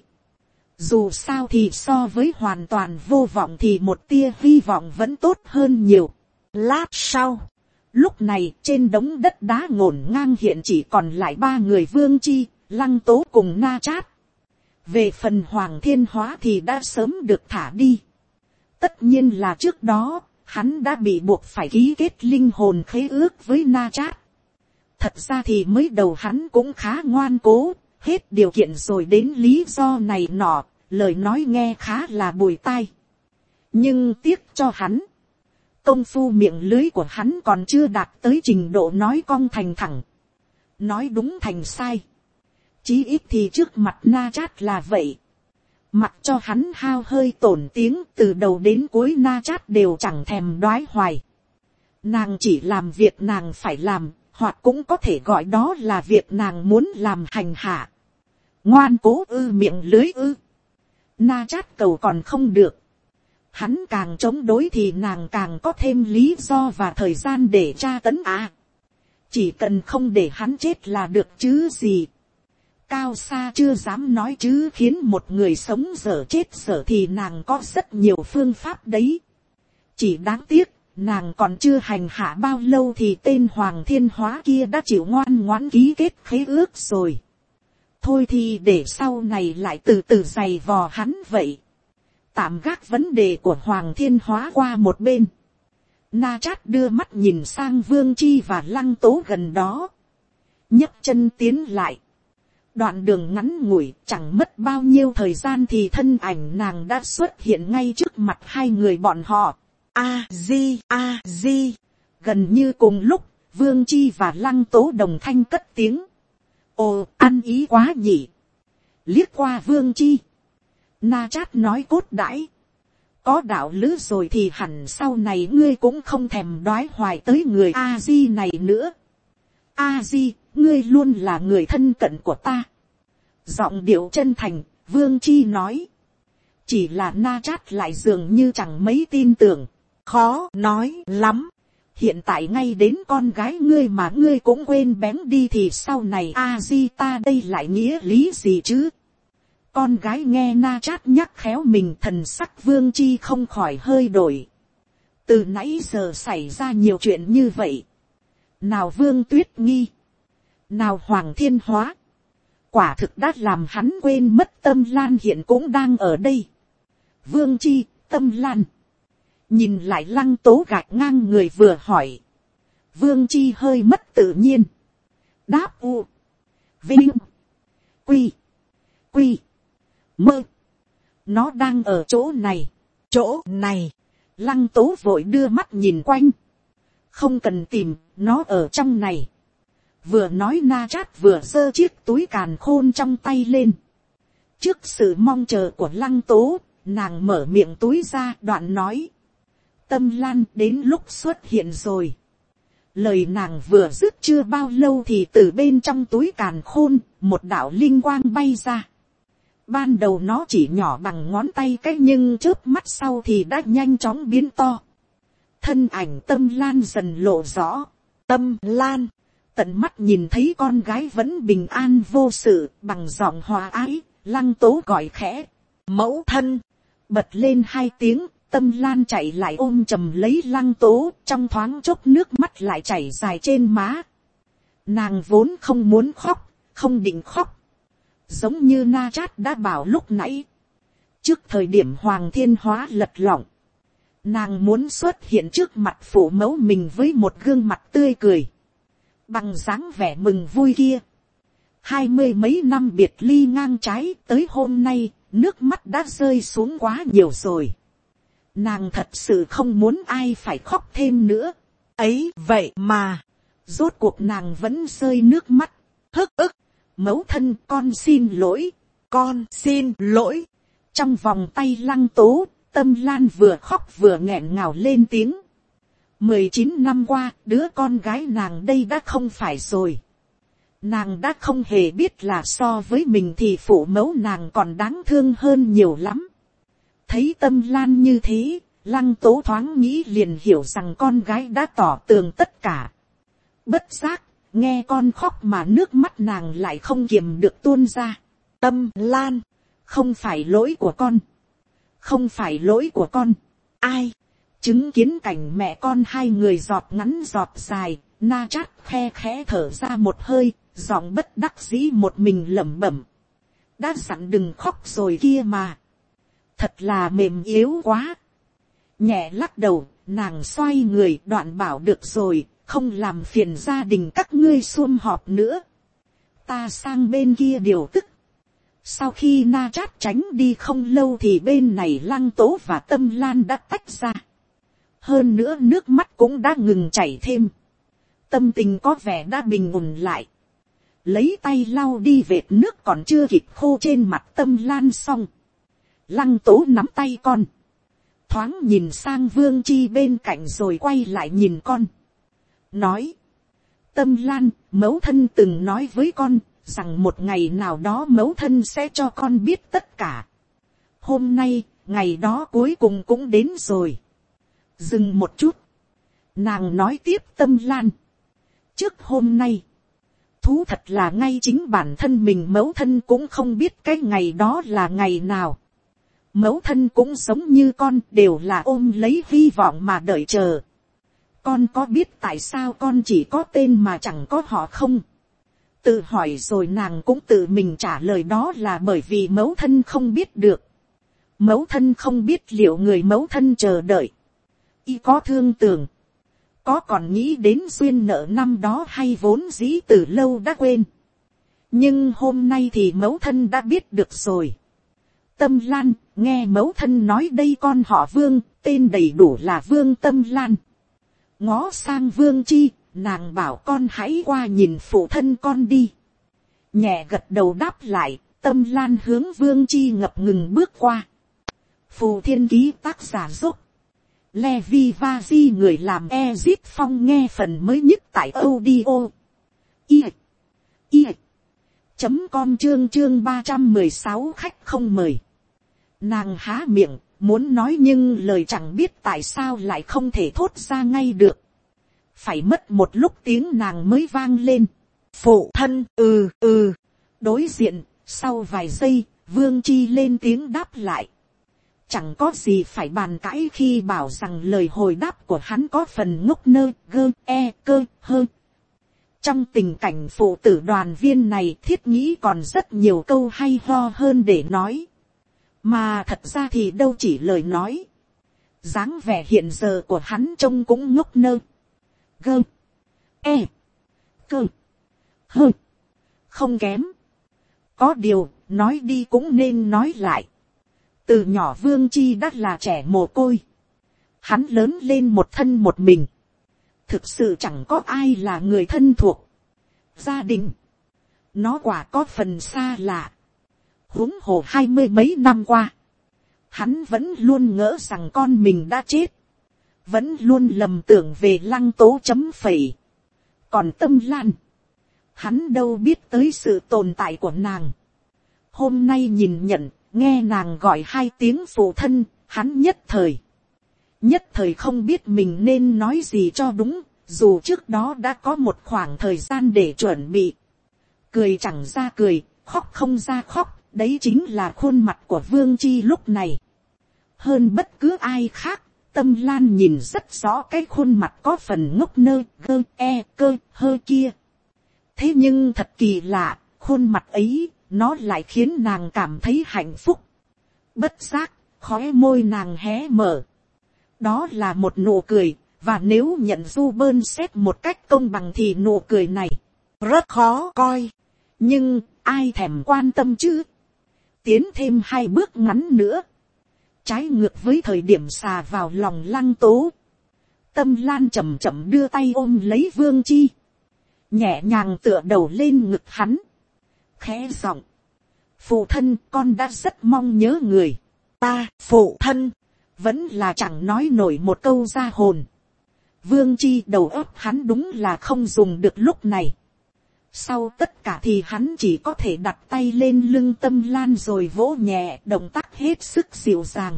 Dù sao thì so với hoàn toàn vô vọng thì một tia hy vọng vẫn tốt hơn nhiều. Lát sau, lúc này trên đống đất đá ngổn ngang hiện chỉ còn lại ba người Vương Chi, Lăng Tố cùng Na Chát. Về phần Hoàng thiên hóa thì đã sớm được thả đi. Tất nhiên là trước đó, hắn đã bị buộc phải ký kết linh hồn khế ước với Na Chát. Thật ra thì mới đầu hắn cũng khá ngoan cố, hết điều kiện rồi đến lý do này nọ, lời nói nghe khá là bùi tai. Nhưng tiếc cho hắn, công phu miệng lưới của hắn còn chưa đạt tới trình độ nói cong thành thẳng, nói đúng thành sai. Chí ít thì trước mặt Na Chát là vậy. Mặc cho hắn hao hơi tổn tiếng, từ đầu đến cuối Na Chát đều chẳng thèm đoái hoài. Nàng chỉ làm việc nàng phải làm, hoặc cũng có thể gọi đó là việc nàng muốn làm hành hạ. Ngoan cố ư, miệng lưới ư. Na Chát cầu còn không được. Hắn càng chống đối thì nàng càng có thêm lý do và thời gian để tra tấn à. Chỉ cần không để hắn chết là được chứ gì. Cao xa chưa dám nói chứ khiến một người sống dở chết dở thì nàng có rất nhiều phương pháp đấy. Chỉ đáng tiếc, nàng còn chưa hành hạ bao lâu thì tên Hoàng thiên hóa kia đã chịu ngoan ngoãn ký kết khế ước rồi. Thôi thì để sau này lại từ từ giày vò hắn vậy. Tạm gác vấn đề của Hoàng thiên hóa qua một bên. Na Chát đưa mắt nhìn sang Vương Chi và Lăng Tố gần đó. nhấc chân tiến lại. Đoạn đường ngắn ngủi, chẳng mất bao nhiêu thời gian thì thân ảnh nàng đã xuất hiện ngay trước mặt hai người bọn họ. A di, a di. Gần như cùng lúc, Vương Chi và Lăng Tố đồng thanh cất tiếng. Ồ, ăn ý quá nhỉ. Liếc qua Vương Chi, Na Chát nói cốt đãi. Có đạo lữ rồi thì hẳn sau này ngươi cũng không thèm đoái hoài tới người A di này nữa. A di, ngươi luôn là người thân cận của ta. Giọng điệu chân thành, Vương Chi nói. Chỉ là Na Chát lại dường như chẳng mấy tin tưởng. Khó nói lắm. Hiện tại ngay đến con gái ngươi mà ngươi cũng quên bén đi thì sau này A di ta đây lại nghĩa lý gì chứ? Con gái nghe Na Chát nhắc khéo mình, thần sắc Vương Chi không khỏi hơi đổi. Từ nãy giờ xảy ra nhiều chuyện như vậy. Nào Vương Tuyết Nghi, nào Hoàng thiên hóa. Quả thực đã làm hắn quên mất Tâm Lan hiện cũng đang ở đây. Vương Chi, Tâm Lan. nhìn lại Lăng Tố gạch ngang người vừa hỏi. Vương Chi hơi mất tự nhiên. Đáp u. Vinh. Quy. Quy. Mơ. Nó đang ở chỗ này. Chỗ này. Lăng Tố vội đưa mắt nhìn quanh. Không cần tìm, nó ở trong này. Vừa nói Na Trát vừa giơ chiếc túi càn khôn trong tay lên. Trước sự mong chờ của Lăng Tố, nàng mở miệng túi ra, đoạn nói. Tâm Lan đến lúc xuất hiện rồi. Lời nàng vừa dứt chưa bao lâu thì từ bên trong túi càn khôn, một đạo linh quang bay ra. Ban đầu nó chỉ nhỏ bằng ngón tay cái, nhưng chớp mắt sau thì đã nhanh chóng biến to. Thân ảnh Tâm Lan dần lộ rõ. Tâm Lan, tận mắt nhìn thấy con gái vẫn bình an vô sự, bằng giọng hòa ái, Lăng Tố gọi khẽ. Mẫu thân, bật lên hai tiếng. Tâm Lan chạy lại ôm chầm lấy Lăng Tố, trong thoáng chốc nước mắt lại chảy dài trên má. Nàng vốn không muốn khóc, không định khóc. Giống như Na Trát đã bảo lúc nãy. Trước thời điểm Hoàng Thiên Hóa lật lọng, nàng muốn xuất hiện trước mặt phụ mẫu mình với một gương mặt tươi cười. Bằng dáng vẻ mừng vui kia. Hai mươi mấy năm biệt ly ngang trái, tới hôm nay, nước mắt đã rơi xuống quá nhiều rồi. Nàng thật sự không muốn ai phải khóc thêm nữa. Ấy vậy mà, rốt cuộc nàng vẫn rơi nước mắt. Hức ức, mẫu thân, con xin lỗi, con xin lỗi. Trong vòng tay Lăng Tố, Tâm Lan vừa khóc vừa nghẹn ngào lên tiếng. Mười chín năm qua, đứa con gái nàng đây đã không phải rồi. Nàng đã không hề biết là so với mình thì phụ mẫu nàng còn đáng thương hơn nhiều lắm. Thấy Tâm Lan như thế, Lăng Tố thoáng nghĩ liền hiểu rằng con gái đã tỏ tường tất cả. Bất giác, nghe con khóc mà nước mắt nàng lại không kiềm được tuôn ra. Tâm Lan, không phải lỗi của con. Không phải lỗi của con. Ai? Chứng kiến cảnh mẹ con hai người giọt ngắn giọt dài, Na Trát khe khẽ thở ra một hơi, giọng bất đắc dĩ một mình lẩm bẩm. Đã dặn đừng khóc rồi kia mà. Thật là mềm yếu quá. Nhẹ lắc đầu, nàng xoay người đoạn bảo được rồi, không làm phiền gia đình các ngươi sum họp nữa. Ta sang bên kia điều tức. Sau khi Na Trát tránh đi không lâu thì bên này Lăng Tố và Tâm Lan đã tách ra. Hơn nữa nước mắt cũng đã ngừng chảy thêm. Tâm tình có vẻ đã bình ổn lại. Lấy tay lau đi vệt nước còn chưa kịp khô trên mặt Tâm Lan xong. Lăng Tố nắm tay con. Thoáng nhìn sang Vương Chi bên cạnh rồi quay lại nhìn con. Nói. Tâm Lan, mẫu thân từng nói với con, rằng một ngày nào đó mẫu thân sẽ cho con biết tất cả. Hôm nay, ngày đó cuối cùng cũng đến rồi. Dừng một chút. Nàng nói tiếp Tâm Lan. Trước hôm nay, thú thật là ngay chính bản thân mình mẫu thân cũng không biết cái ngày đó là ngày nào. Mẫu thân cũng giống như con đều là ôm lấy hy vọng mà đợi chờ. Con có biết tại sao con chỉ có tên mà chẳng có họ không? Tự hỏi rồi nàng cũng tự mình trả lời đó là bởi vì mẫu thân không biết được. Mẫu thân không biết liệu người mẫu thân chờ đợi. Y có thương tưởng. Có còn nghĩ đến duyên nợ năm đó hay vốn dĩ từ lâu đã quên. Nhưng hôm nay thì mẫu thân đã biết được rồi. Tâm Lan, nghe mẫu thân nói đây con họ Vương, tên đầy đủ là Vương Tâm Lan. Ngó sang Vương Chi, nàng bảo con hãy qua nhìn phụ thân con đi. Nhẹ gật đầu đáp lại, Tâm Lan hướng Vương Chi ngập ngừng bước qua. Phù Thiên Ký tác giả giúp. Levi Vazi người làm Ezip Phong nghe phần mới nhất tại audio. I. I. Chấm com chương chương ba trăm mười sáu khách không mời. Nàng há miệng, muốn nói nhưng lời chẳng biết tại sao lại không thể thốt ra ngay được. Phải mất một lúc tiếng nàng mới vang lên. Phụ thân, ừ, ừ. Đối diện, sau vài giây, Vương Chi lên tiếng đáp lại. Chẳng có gì phải bàn cãi khi bảo rằng lời hồi đáp của hắn có phần ngốc nơ, gơ, e, cơ, hơ. Trong tình cảnh phụ tử đoàn viên này thiết nghĩ còn rất nhiều câu hay ho hơn để nói. Mà thật ra thì đâu chỉ lời nói. dáng vẻ hiện giờ của hắn trông cũng ngốc nơ, gơ, e, cơ, hơ, không kém. Có điều, nói đi cũng nên nói lại. Từ nhỏ Vương Chi đã là trẻ mồ côi. Hắn lớn lên một thân một mình. Thực sự chẳng có ai là người thân thuộc. Gia đình. Nó quả có phần xa lạ. Huống hồ hai mươi mấy năm qua. Hắn vẫn luôn ngỡ rằng con mình đã chết. Vẫn luôn lầm tưởng về Lăng Tố chấm phẩy. Còn Tâm Lan. Hắn đâu biết tới sự tồn tại của nàng. Hôm nay nhìn nhận, nghe nàng gọi hai tiếng phụ thân, hắn nhất thời. Nhất thời không biết mình nên nói gì cho đúng, dù trước đó đã có một khoảng thời gian để chuẩn bị. Cười chẳng ra cười, khóc không ra khóc, đấy chính là khuôn mặt của Vương Chi lúc này. Hơn bất cứ ai khác, Tâm Lan nhìn rất rõ cái khuôn mặt có phần ngốc nơ, gơ, e, cơ, hơ kia. Thế nhưng thật kỳ lạ, khuôn mặt ấy, nó lại khiến nàng cảm thấy hạnh phúc. Bất giác, khóe môi nàng hé mở. Đó là một nụ cười, và nếu nhận Du Bơn xét một cách công bằng thì nụ cười này rất khó coi. Nhưng, ai thèm quan tâm chứ? Tiến thêm hai bước ngắn nữa. Trái ngược với thời điểm xà vào lòng Lăng Tố. Tâm Lan chậm chậm đưa tay ôm lấy Vương Chi. Nhẹ nhàng tựa đầu lên ngực hắn. Khẽ giọng. Phụ thân, con đã rất mong nhớ người. Ta, phụ thân, vẫn là chẳng nói nổi một câu ra hồn. Vương Chi đầu óc hắn đúng là không dùng được lúc này. Sau tất cả thì hắn chỉ có thể đặt tay lên lưng Tâm Lan rồi vỗ nhẹ, động tác hết sức dịu dàng.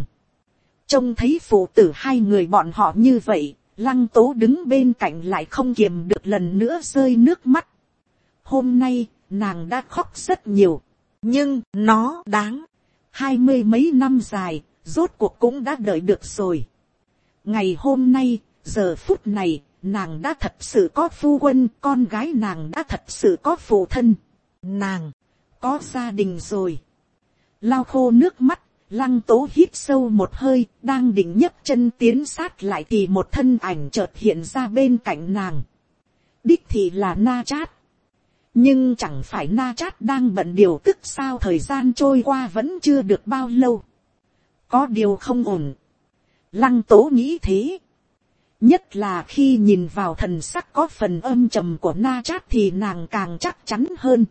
Trông thấy phụ tử hai người bọn họ như vậy, Lăng Tố đứng bên cạnh lại không kiềm được lần nữa rơi nước mắt. Hôm nay, nàng đã khóc rất nhiều. Nhưng, nó đáng. Hai mươi mấy năm dài, rốt cuộc cũng đã đợi được rồi. Ngày hôm nay, giờ phút này, nàng đã thật sự có phu quân, con gái nàng đã thật sự có phụ thân. Nàng, có gia đình rồi. Lau khô nước mắt, Lăng Tố hít sâu một hơi, đang định nhấc chân tiến sát lại thì một thân ảnh chợt hiện ra bên cạnh nàng. Đích thị là Na Chát. Nhưng chẳng phải Na Chát đang bận điều tức sao, thời gian trôi qua vẫn chưa được bao lâu. Có điều không ổn. Lăng Tố nghĩ thế. Nhất là khi nhìn vào thần sắc có phần âm trầm của Na Chát thì nàng càng chắc chắn hơn.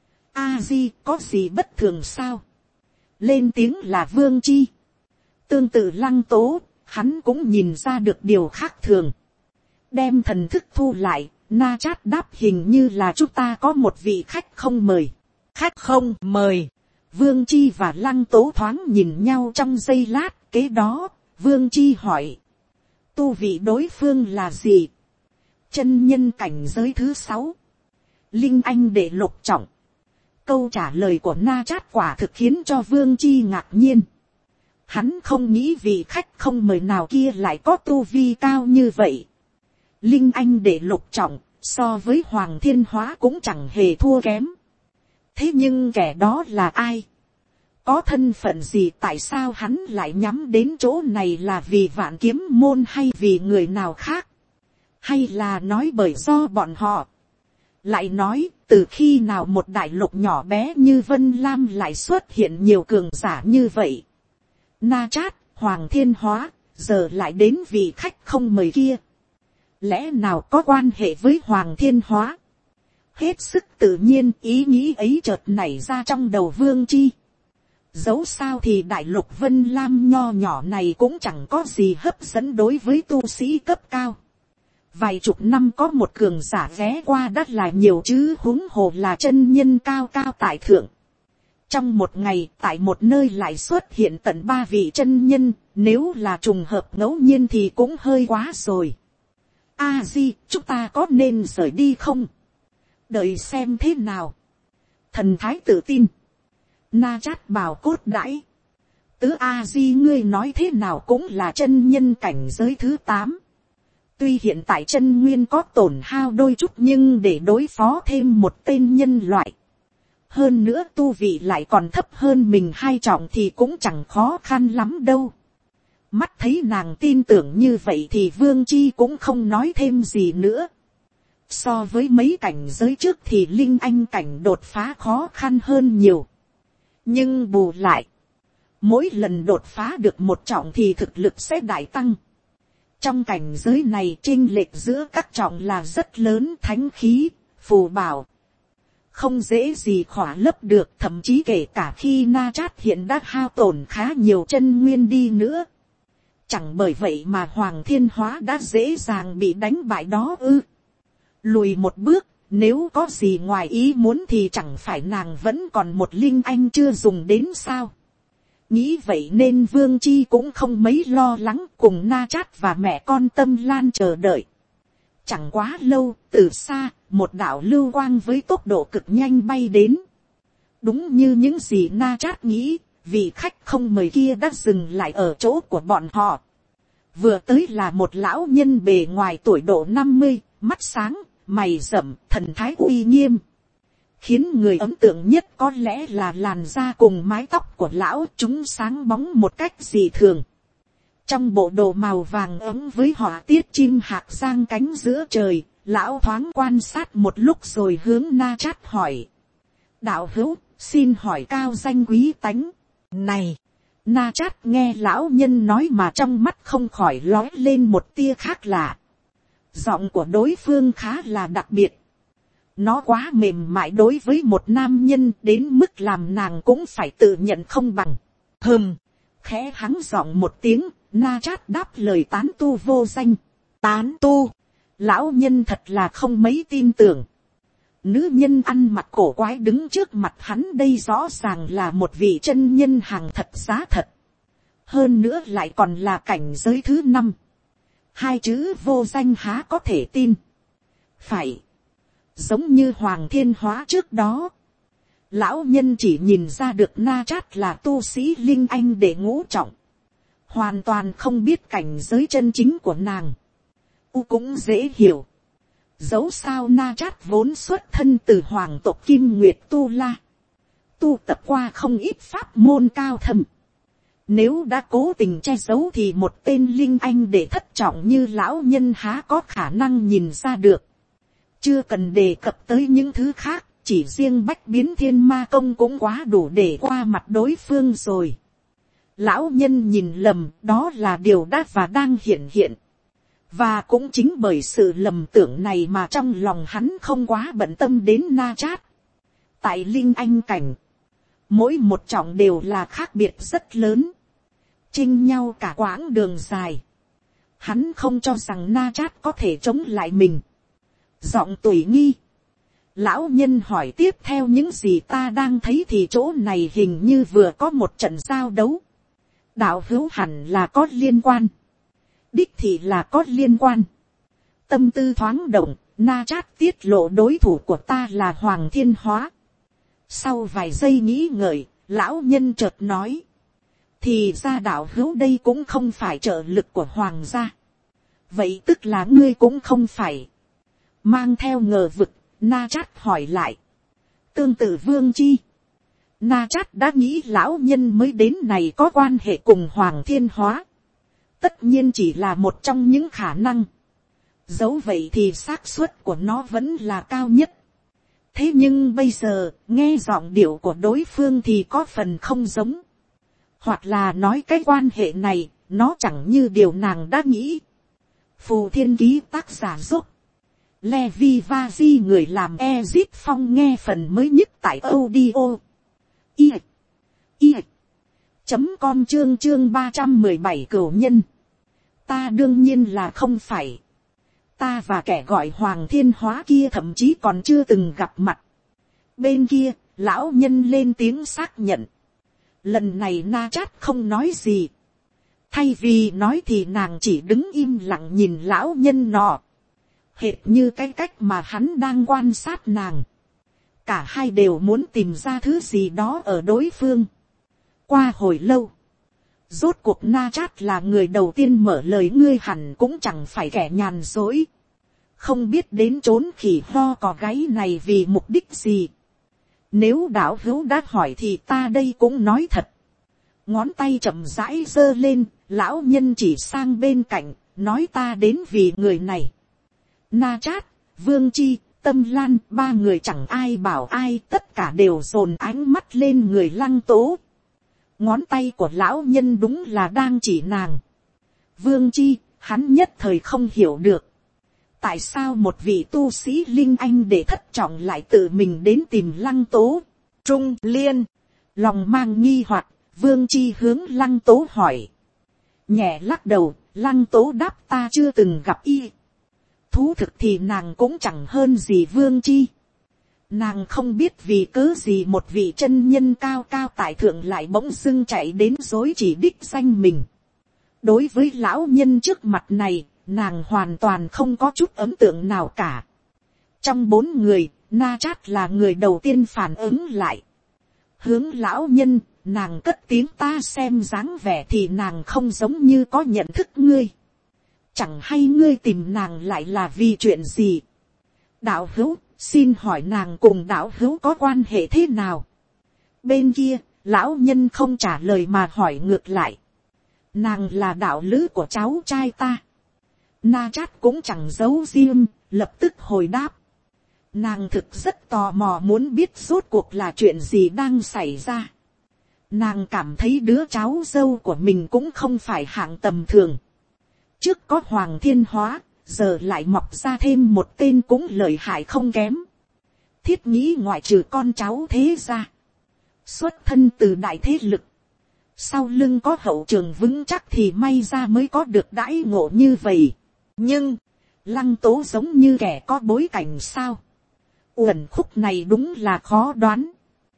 A Di, có gì bất thường sao? Lên tiếng là Vương Chi. Tương tự Lăng Tố, hắn cũng nhìn ra được điều khác thường. Đem thần thức thu lại, Na Chát đáp hình như là chúng ta có một vị khách không mời. Khách không mời. Vương Chi và Lăng Tố thoáng nhìn nhau trong giây lát, kế đó, Vương Chi hỏi. Tu vị đối phương là gì? Chân nhân cảnh giới thứ sáu. Linh Anh đệ lục trọng. Câu trả lời của Na Chát quả thực khiến cho Vương Chi ngạc nhiên. Hắn không nghĩ vị khách không mời nào kia lại có tu vi cao như vậy. Linh Anh đệ lục trọng, so với Hoàng Thiên Hóa cũng chẳng hề thua kém. Thế nhưng kẻ đó là ai? Có thân phận gì, tại sao hắn lại nhắm đến chỗ này, là vì Vạn Kiếm môn hay vì người nào khác? Hay là nói bởi do bọn họ? Lại nói, từ khi nào một đại lục nhỏ bé như Vân Lam lại xuất hiện nhiều cường giả như vậy? Na Chát, Hoàng Thiên Hóa, giờ lại đến vị khách không mời kia. Lẽ nào có quan hệ với Hoàng Thiên Hóa? Hết sức tự nhiên, ý nghĩ ấy chợt nảy ra trong đầu Vương Chi. Dẫu sao thì đại lục Vân Lam nho nhỏ này cũng chẳng có gì hấp dẫn đối với tu sĩ cấp cao. Vài chục năm có một cường giả ghé qua đất là nhiều chứ, huống hồ là chân nhân cao cao tại thượng. Trong một ngày, tại một nơi lại xuất hiện tận ba vị chân nhân, nếu là trùng hợp ngẫu nhiên thì cũng hơi quá rồi. A Di, chúng ta có nên rời đi không? Đợi xem thế nào. Thần thái tự tin. Na Chát bào cốt đãi. Tứ A Di, ngươi nói thế nào cũng là chân nhân cảnh giới thứ tám. Tuy hiện tại chân nguyên có tổn hao đôi chút, nhưng để đối phó thêm một tên nhân loại, hơn nữa tu vị lại còn thấp hơn mình hai trọng thì cũng chẳng khó khăn lắm đâu. Mắt thấy nàng tin tưởng như vậy thì Vương Chi cũng không nói thêm gì nữa. So với mấy cảnh giới trước thì linh anh cảnh đột phá khó khăn hơn nhiều. Nhưng bù lại, mỗi lần đột phá được một trọng thì thực lực sẽ đại tăng. Trong cảnh giới này chênh lệch giữa các trọng là rất lớn, thánh khí, phù bảo. Không dễ gì khỏa lấp được, thậm chí kể cả khi Na Chát hiện đã hao tổn khá nhiều chân nguyên đi nữa. Chẳng bởi vậy mà Hoàng Thiên Hóa đã dễ dàng bị đánh bại đó ư. Lùi một bước, nếu có gì ngoài ý muốn thì chẳng phải nàng vẫn còn một linh anh chưa dùng đến sao. Nghĩ vậy nên Vương Chi cũng không mấy lo lắng, cùng Na Chát và mẹ con Tâm Lan chờ đợi. Chẳng quá lâu, từ xa, một đạo lưu quang với tốc độ cực nhanh bay đến. Đúng như những gì Na Chát nghĩ, vị khách không mời kia đã dừng lại ở chỗ của bọn họ. Vừa tới là một lão nhân bề ngoài tuổi độ năm mươi, mắt sáng, mày rậm, thần thái uy nghiêm. Khiến người ấn tượng nhất có lẽ là làn da cùng mái tóc của lão, chúng sáng bóng một cách dị thường. Trong bộ đồ màu vàng ấm với họa tiết chim hạc giang cánh giữa trời, lão thoáng quan sát một lúc rồi hướng Na Chát hỏi. Đạo hữu, xin hỏi cao danh quý tánh. Này, Na Chát nghe lão nhân nói mà trong mắt không khỏi lóe lên một tia khác lạ. Giọng của đối phương khá là đặc biệt. Nó quá mềm mại đối với một nam nhân đến mức làm nàng cũng phải tự nhận không bằng. Hừm, khẽ hắng giọng một tiếng, Na Chát đáp lời tán tu vô danh. Tán tu, lão nhân thật là không mấy tin tưởng. Nữ nhân ăn mặc cổ quái đứng trước mặt hắn đây rõ ràng là một vị chân nhân hàng thật giá thật. Hơn nữa lại còn là cảnh giới thứ năm. Hai chữ vô danh há có thể tin. Phải. Giống như Hoàng Thiên Hóa trước đó. Lão nhân chỉ nhìn ra được Na Chát là tu sĩ linh anh để ngũ trọng. Hoàn toàn không biết cảnh giới chân chính của nàng. U cũng dễ hiểu. Dẫu sao Na Chát vốn xuất thân từ hoàng tộc Kim Nguyệt Tu La. Tu tập qua không ít pháp môn cao thâm. Nếu đã cố tình che giấu thì một tên linh anh để thất trọng như lão nhân há có khả năng nhìn ra được. Chưa cần đề cập tới những thứ khác, chỉ riêng bách biến thiên ma công cũng quá đủ để qua mặt đối phương rồi. Lão nhân nhìn lầm, đó là điều đã và đang hiện hiện. Và cũng chính bởi sự lầm tưởng này mà trong lòng hắn không quá bận tâm đến Na Chát. Tại linh anh cảnh, mỗi một trọng đều là khác biệt rất lớn. Chênh nhau cả quãng đường dài. Hắn không cho rằng Na Chát có thể chống lại mình. Giọng tùy nghi. Lão nhân hỏi tiếp theo, những gì ta đang thấy thì chỗ này hình như vừa có một trận giao đấu. Đạo hữu hẳn là có liên quan. Đích thị là có liên quan. Tâm tư thoáng động, Na Chát tiết lộ đối thủ của ta là Hoàng Thiên Hóa. Sau vài giây nghĩ ngợi, lão nhân chợt nói. Thì ra đạo hữu đây cũng không phải trợ lực của Hoàng gia. Vậy tức là ngươi cũng không phải. Mang theo ngờ vực, Na Chát hỏi lại. Tương tự Vương Chi. Na Chát đã nghĩ lão nhân mới đến này có quan hệ cùng Hoàng Thiên Hóa. Tất nhiên chỉ là một trong những khả năng. Dẫu vậy thì xác suất của nó vẫn là cao nhất. Thế nhưng bây giờ, nghe giọng điệu của đối phương thì có phần không giống. Hoặc là nói cái quan hệ này, nó chẳng như điều nàng đã nghĩ. Phù Thiên Ký tác giả giúp. Levi Vazi người làm Ezit Phong nghe phần mới nhất tại audio. I. I. Chấm com chương chương ba trăm mười bảy cửu nhân. Ta đương nhiên là không phải. Ta và kẻ gọi Hoàng Thiên Hóa kia thậm chí còn chưa từng gặp mặt. Bên kia, lão nhân lên tiếng xác nhận. Lần này Na Chát không nói gì. Thay vì nói thì nàng chỉ đứng im lặng nhìn lão nhân nọ. Hệt như cái cách mà hắn đang quan sát nàng. Cả hai đều muốn tìm ra thứ gì đó ở đối phương. Qua hồi lâu. Rốt cuộc Na Chát là người đầu tiên mở lời, ngươi hẳn cũng chẳng phải kẻ nhàn dối. Không biết đến trốn khỉ ho cò gáy này vì mục đích gì. Nếu đạo hữu đã hỏi thì ta đây cũng nói thật. Ngón tay chậm rãi giơ lên, lão nhân chỉ sang bên cạnh, nói ta đến vì người này. Na Chát, Vương Chi, Tâm Lan, ba người chẳng ai bảo ai, tất cả đều dồn ánh mắt lên người Lăng Tố. Ngón tay của lão nhân đúng là đang chỉ nàng. Vương Chi, hắn nhất thời không hiểu được. Tại sao một vị tu sĩ linh anh để thất trọng lại tự mình đến tìm Lăng Tố? Trung Liên, lòng mang nghi hoặc, Vương Chi hướng Lăng Tố hỏi. Nhẹ lắc đầu, Lăng Tố đáp ta chưa từng gặp y. Thú thực thì nàng cũng chẳng hơn gì Vương Chi. Nàng không biết vì cớ gì một vị chân nhân cao cao tại thượng lại bỗng dưng chạy đến dối chỉ đích danh mình. Đối với lão nhân trước mặt này, nàng hoàn toàn không có chút ấn tượng nào cả. Trong bốn người, Na Chát là người đầu tiên phản ứng lại. Hướng lão nhân, nàng cất tiếng ta xem dáng vẻ thì nàng không giống như có nhận thức ngươi. Chẳng hay ngươi tìm nàng lại là vì chuyện gì? Đạo hữu, xin hỏi nàng cùng đạo hữu có quan hệ thế nào? Bên kia, lão nhân không trả lời mà hỏi ngược lại. Nàng là đạo lữ của cháu trai ta. Na Chát cũng chẳng giấu riêng, lập tức hồi đáp. Nàng thực rất tò mò muốn biết rốt cuộc là chuyện gì đang xảy ra. Nàng cảm thấy đứa cháu dâu của mình cũng không phải hạng tầm thường. Trước có Hoàng Thiên Hóa, giờ lại mọc ra thêm một tên cũng lợi hại không kém. Thiết nghĩ ngoại trừ con cháu thế ra. Xuất thân từ đại thế lực. Sau lưng có hậu trường vững chắc thì may ra mới có được đãi ngộ như vậy. Nhưng, Lăng Tố giống như kẻ có bối cảnh sao. Uẩn khúc này đúng là khó đoán.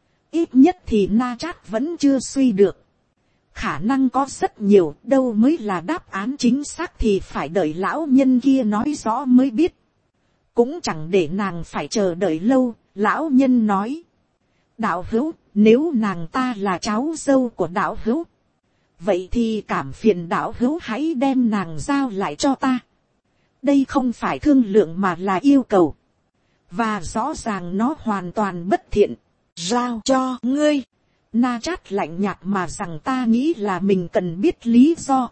Ít nhất thì Na Chát vẫn chưa suy được. Khả năng có rất nhiều, đâu mới là đáp án chính xác thì phải đợi lão nhân kia nói rõ mới biết. Cũng chẳng để nàng phải chờ đợi lâu, lão nhân nói. Đạo hữu, nếu nàng ta là cháu dâu của đạo hữu, vậy thì cảm phiền đạo hữu hãy đem nàng giao lại cho ta. Đây không phải thương lượng mà là yêu cầu. Và rõ ràng nó hoàn toàn bất thiện. Giao cho ngươi. Na Chát lạnh nhạt mà rằng ta nghĩ là mình cần biết lý do.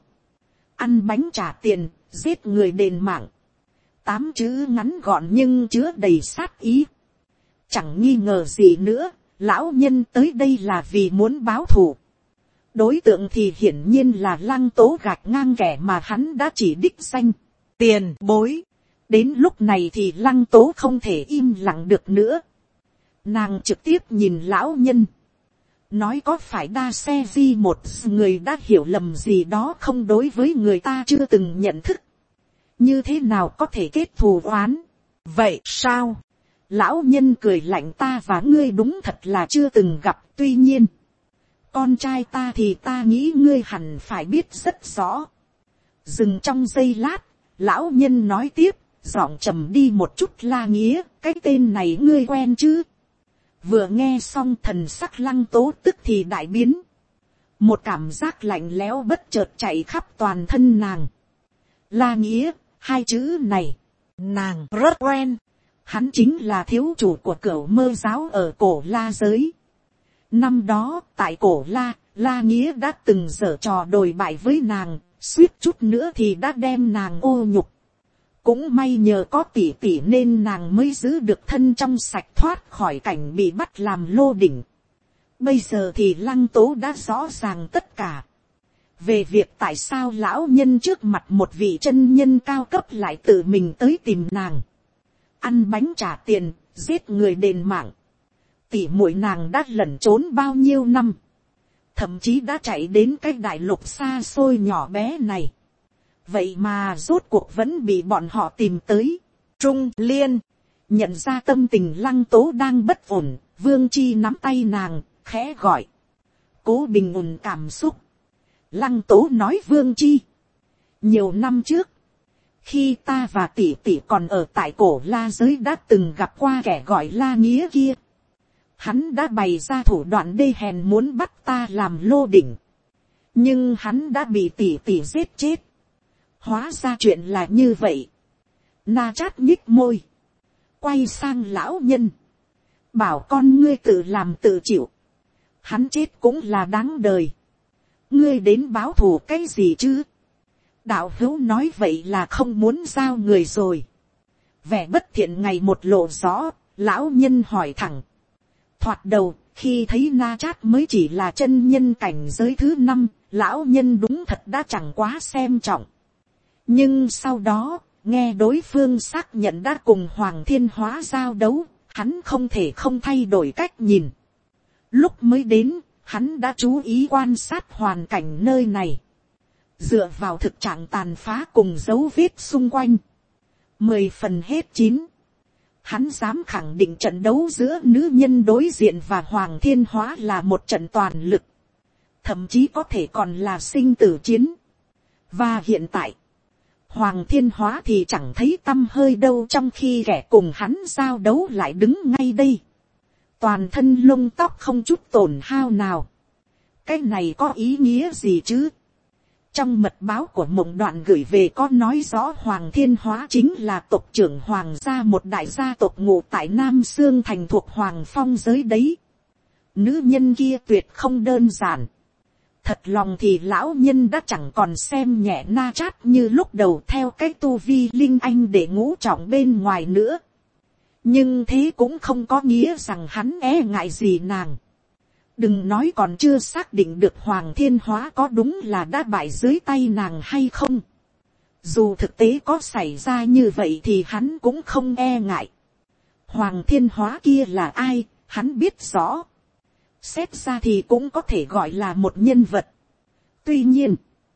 Ăn bánh trả tiền, giết người đền mạng. Tám chữ ngắn gọn nhưng chứa đầy sát ý. Chẳng nghi ngờ gì nữa, lão nhân tới đây là vì muốn báo thù. Đối tượng thì hiển nhiên là Lăng Tố gạch ngang kẻ mà hắn đã chỉ đích danh. Tiền bối. Đến lúc này thì Lăng Tố không thể im lặng được nữa. Nàng trực tiếp nhìn lão nhân. Nói có phải đa xe di một người đã hiểu lầm gì đó không đối với người ta chưa từng nhận thức. Như thế nào có thể kết thù oán. Vậy sao? Lão nhân cười lạnh ta và ngươi đúng thật là chưa từng gặp. Tuy nhiên, con trai ta thì ta nghĩ ngươi hẳn phải biết rất rõ. Dừng trong giây lát, lão nhân nói tiếp, giọng trầm đi một chút La Nghĩa, cái tên này ngươi quen chứ? Vừa nghe xong thần sắc Lăng Tố tức thì đại biến. Một cảm giác lạnh lẽo bất chợt chạy khắp toàn thân nàng. La Nghĩa, hai chữ này, nàng rất quen. Hắn chính là thiếu chủ của Cửu Mơ giáo ở Cổ La giới. Năm đó, tại Cổ La, La Nghĩa đã từng giở trò đồi bại với nàng, suýt chút nữa thì đã đem nàng ô nhục. Cũng may nhờ có tỷ tỷ nên nàng mới giữ được thân trong sạch thoát khỏi cảnh bị bắt làm lô đỉnh. Bây giờ thì Lăng Tố đã rõ ràng tất cả. Về việc tại sao lão nhân trước mặt một vị chân nhân cao cấp lại tự mình tới tìm nàng. Ăn bánh trả tiền, giết người đền mạng. Tỷ muội nàng đã lẩn trốn bao nhiêu năm. Thậm chí đã chạy đến cái đại lục xa xôi nhỏ bé này. Vậy mà rốt cuộc vẫn bị bọn họ tìm tới. Trung Liên, nhận ra tâm tình Lăng Tố đang bất ổn, Vương Chi nắm tay nàng, khẽ gọi. Cố bình ổn cảm xúc. Lăng Tố nói Vương Chi. Nhiều năm trước, khi ta và tỷ tỷ còn ở tại Cổ La giới đã từng gặp qua kẻ gọi La Nghĩa kia. Hắn đã bày ra thủ đoạn đê hèn muốn bắt ta làm lô đỉnh. Nhưng hắn đã bị tỷ tỷ giết chết. Hóa ra chuyện là như vậy. Na Chát nhích môi. Quay sang lão nhân. Bảo con ngươi tự làm tự chịu. Hắn chết cũng là đáng đời. ngươi đến báo thù cái gì chứ? Đạo hữu nói vậy là không muốn giao người rồi. Vẻ bất thiện ngày một lộ rõ, lão nhân hỏi thẳng. Thoạt đầu, khi thấy Na Chát mới chỉ là chân nhân cảnh giới thứ năm, lão nhân đúng thật đã chẳng quá xem trọng. Nhưng sau đó, nghe đối phương xác nhận đã cùng Hoàng Thiên Hóa giao đấu, hắn không thể không thay đổi cách nhìn. Lúc mới đến, hắn đã chú ý quan sát hoàn cảnh nơi này. Dựa vào thực trạng tàn phá cùng dấu vết xung quanh. Mười phần hết chín. Hắn dám khẳng định trận đấu giữa nữ nhân đối diện và Hoàng Thiên Hóa là một trận toàn lực. Thậm chí có thể còn là sinh tử chiến. Và hiện tại, Hoàng Thiên Hóa thì chẳng thấy tăm hơi đâu, trong khi kẻ cùng hắn giao đấu lại đứng ngay đây. Toàn thân lông tóc không chút tổn hao nào. Cái này có ý nghĩa gì chứ? Trong mật báo của Mộng Đoạn gửi về có nói rõ Hoàng Thiên Hóa chính là tộc trưởng Hoàng gia, một đại gia tộc ngụ tại Nam Sương Thành thuộc Hoàng Phong giới đấy. Nữ nhân kia tuyệt không đơn giản. Thật lòng thì lão nhân đã chẳng còn xem nhẹ Na Chát như lúc đầu theo cái tu vi linh anh để ngũ trọng bên ngoài nữa. Nhưng thế cũng không có nghĩa rằng hắn e ngại gì nàng. Đừng nói còn chưa xác định được Hoàng Thiên Hóa có đúng là đã bại dưới tay nàng hay không. Dù thực tế có xảy ra như vậy thì hắn cũng không e ngại. Hoàng Thiên Hóa kia là ai, hắn biết rõ. Xét ra thì cũng có thể gọi là một nhân vật. Tuy nhiên,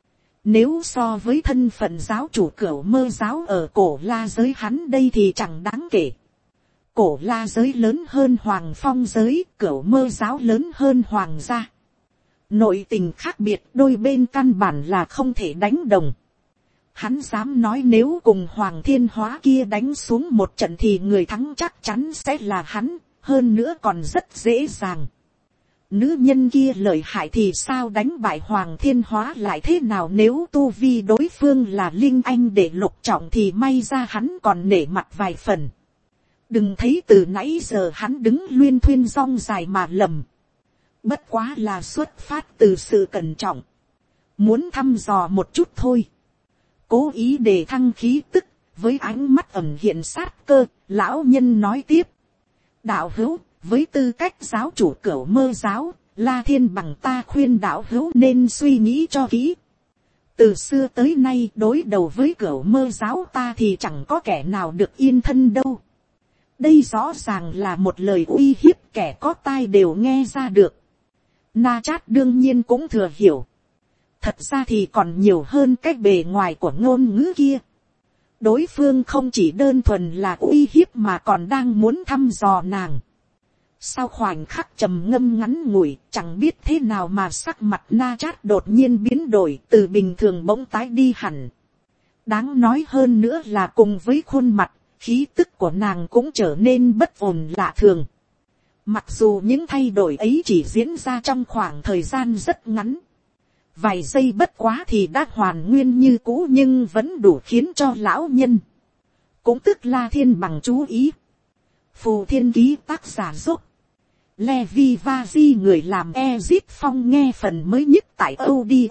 nếu so với thân phận giáo chủ Cửu Mơ giáo ở Cổ La giới hắn đây thì chẳng đáng kể. Cổ La giới lớn hơn Hoàng Phong giới, Cửu Mơ giáo lớn hơn Hoàng gia. Nội tình khác biệt, đôi bên căn bản là không thể đánh đồng. Hắn dám nói nếu cùng Hoàng Thiên Hóa kia đánh xuống một trận thì người thắng chắc chắn sẽ là hắn, hơn nữa còn rất dễ dàng. Nữ nhân kia lợi hại thì sao đánh bại Hoàng Thiên Hóa lại thế nào, nếu tu vi đối phương là linh anh để lục trọng thì may ra hắn còn nể mặt vài phần. Đừng thấy từ nãy giờ hắn đứng luyên thuyên rong dài mà lầm. Bất quá là xuất phát từ sự cẩn trọng. Muốn thăm dò một chút thôi. Cố ý để thăng khí tức, với ánh mắt ẩn hiện sát cơ, lão nhân nói tiếp. Đạo hữu, với tư cách giáo chủ Cửu Mơ giáo, La Thiên bằng ta khuyên đạo hữu nên suy nghĩ cho kỹ. Từ xưa tới nay đối đầu với Cửu Mơ giáo ta thì chẳng có kẻ nào được yên thân đâu. Đây rõ ràng là một lời uy hiếp, kẻ có tai đều nghe ra được. Na Chát đương nhiên cũng thừa hiểu. Thật ra thì còn nhiều hơn cái bề ngoài của ngôn ngữ kia. Đối phương không chỉ đơn thuần là uy hiếp mà còn đang muốn thăm dò nàng. Sau khoảnh khắc trầm ngâm ngắn ngủi, chẳng biết thế nào mà sắc mặt Na Chát đột nhiên biến đổi, từ bình thường bỗng tái đi hẳn. Đáng nói hơn nữa là cùng với khuôn mặt, khí tức của nàng cũng trở nên bất ổn lạ thường. Mặc dù những thay đổi ấy chỉ diễn ra trong khoảng thời gian rất ngắn. Vài giây bất quá thì đã hoàn nguyên như cũ, nhưng vẫn đủ khiến cho lão nhân, cũng tức La Thiên bằng chú ý. Phù Thiên Ký tác giả giúp. Levi Vazi người làm Ezip Phong nghe phần mới nhất tại audio.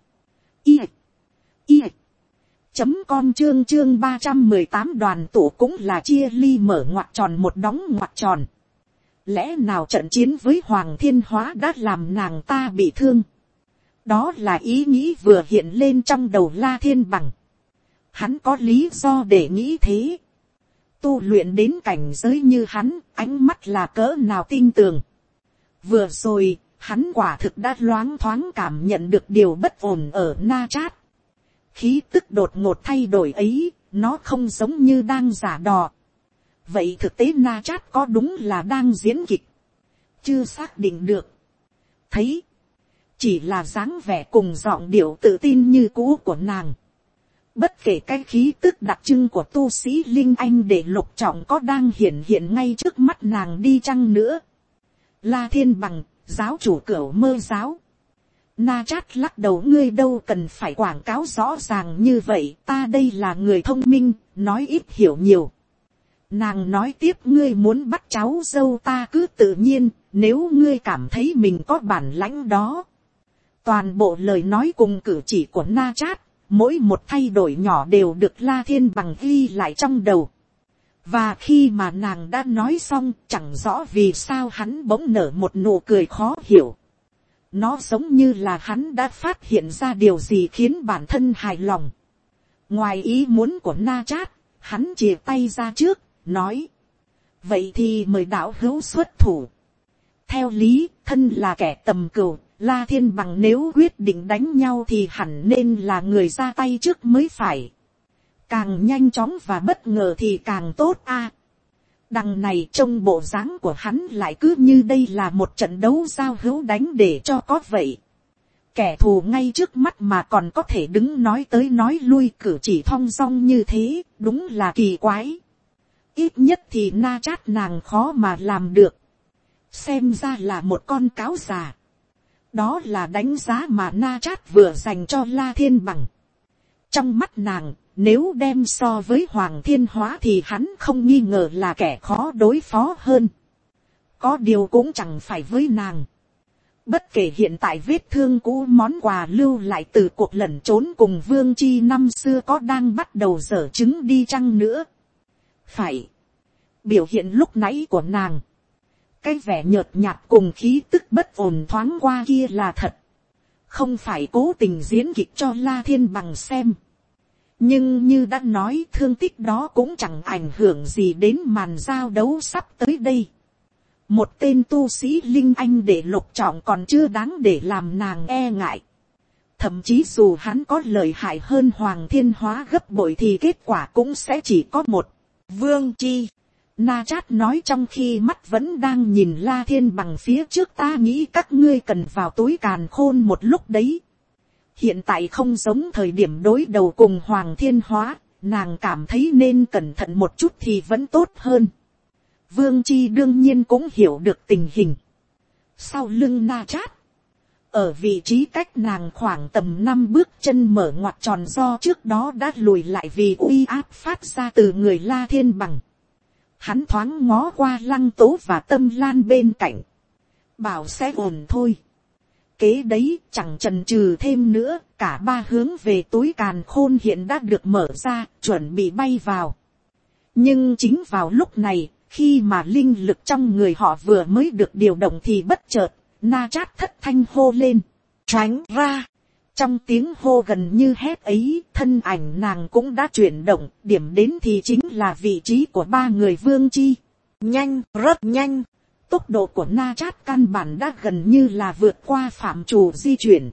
I. I. Chấm con chương chương ba trăm mười tám đoàn tụ cũng là chia ly mở ngoặc tròn một đóng ngoặc tròn. Lẽ nào trận chiến với Hoàng Thiên Hóa đã làm nàng ta bị thương? Đó là ý nghĩ vừa hiện lên trong đầu La Thiên bằng. Hắn có lý do để nghĩ thế. Tu luyện đến cảnh giới như hắn, ánh mắt là cỡ nào tinh tường. Vừa rồi, hắn quả thực đã loáng thoáng cảm nhận được điều bất ổn ở Na Chát. Khí tức đột ngột thay đổi ấy, nó không giống như đang giả đò. Vậy thực tế Na Chát có đúng là đang diễn kịch? Chưa xác định được. Thấy, chỉ là dáng vẻ cùng giọng điệu tự tin như cũ của nàng. Bất kể cái khí tức đặc trưng của tu sĩ linh anh để lục trọng có đang hiện hiện ngay trước mắt nàng đi chăng nữa. La Thiên bằng, giáo chủ Cửu Mơ giáo. Na Chát lắc đầu, ngươi đâu cần phải quảng cáo rõ ràng như vậy, ta đây là người thông minh, nói ít hiểu nhiều. Nàng nói tiếp, ngươi muốn bắt cháu dâu ta cứ tự nhiên, nếu ngươi cảm thấy mình có bản lãnh đó. Toàn bộ lời nói cùng cử chỉ của Na Chát, mỗi một thay đổi nhỏ đều được La Thiên Bằng ghi lại trong đầu. Và khi mà nàng đã nói xong, chẳng rõ vì sao hắn bỗng nở một nụ cười khó hiểu. Nó giống như là hắn đã phát hiện ra điều gì khiến bản thân hài lòng. Ngoài ý muốn của Na Chát, hắn chìa tay ra trước, nói. Vậy thì mời đạo hữu xuất thủ. Theo lý, thân là kẻ tầm cừu, La Thiên Bằng nếu quyết định đánh nhau thì hẳn nên là người ra tay trước mới phải. Càng nhanh chóng và bất ngờ thì càng tốt a. Đằng này trông bộ dáng của hắn lại cứ như đây là một trận đấu giao hữu đánh để cho có vậy. Kẻ thù ngay trước mắt mà còn có thể đứng nói tới nói lui, cử chỉ thong dong như thế, đúng là kỳ quái. Ít nhất thì Na Chát nàng khó mà làm được. Xem ra là một con cáo già. Đó là đánh giá mà Na Chát vừa dành cho La Thiên Bằng. Trong mắt nàng, nếu đem so với Hoàng Thiên Hóa thì hắn không nghi ngờ là kẻ khó đối phó hơn. Có điều cũng chẳng phải với nàng. Bất kể hiện tại vết thương cũ, món quà lưu lại từ cuộc lẩn trốn cùng Vương Chi năm xưa có đang bắt đầu dở chứng đi chăng nữa. Phải. Biểu hiện lúc nãy của nàng, cái vẻ nhợt nhạt cùng khí tức bất ổn thoáng qua kia là thật. Không phải cố tình diễn kịch cho La Thiên Bằng xem. Nhưng như đã nói, thương tích đó cũng chẳng ảnh hưởng gì đến màn giao đấu sắp tới đây. Một tên tu sĩ linh anh để lục trọng còn chưa đáng để làm nàng e ngại. Thậm chí dù hắn có lợi hại hơn Hoàng Thiên Hóa gấp bội thì kết quả cũng sẽ chỉ có một. Vương Chi. Na Chát nói trong khi mắt vẫn đang nhìn La Thiên Bằng phía trước, ta nghĩ các ngươi cần vào túi càn khôn một lúc đấy. Hiện tại không giống thời điểm đối đầu cùng Hoàng Thiên Hóa, nàng cảm thấy nên cẩn thận một chút thì vẫn tốt hơn. Vương Chi đương nhiên cũng hiểu được tình hình. Sau lưng Na Chát, ở vị trí cách nàng khoảng tầm năm bước chân mở ngoặt tròn do trước đó đã lùi lại vì uy áp phát ra từ người La Thiên Bằng. Hắn thoáng ngó qua Lăng Tố và Tâm Lan bên cạnh. Bảo sẽ ổn thôi. Kế đấy chẳng chần chừ thêm nữa, cả ba hướng về túi càn khôn hiện đã được mở ra, chuẩn bị bay vào. Nhưng chính vào lúc này, khi mà linh lực trong người họ vừa mới được điều động thì bất chợt, Na Chát thất thanh hô lên. Tránh ra! Trong tiếng hô gần như hét ấy, thân ảnh nàng cũng đã chuyển động, điểm đến thì chính là vị trí của ba người Vương Chi. Nhanh, rất nhanh. Tốc độ của Na Chát căn bản đã gần như là vượt qua phạm trù di chuyển.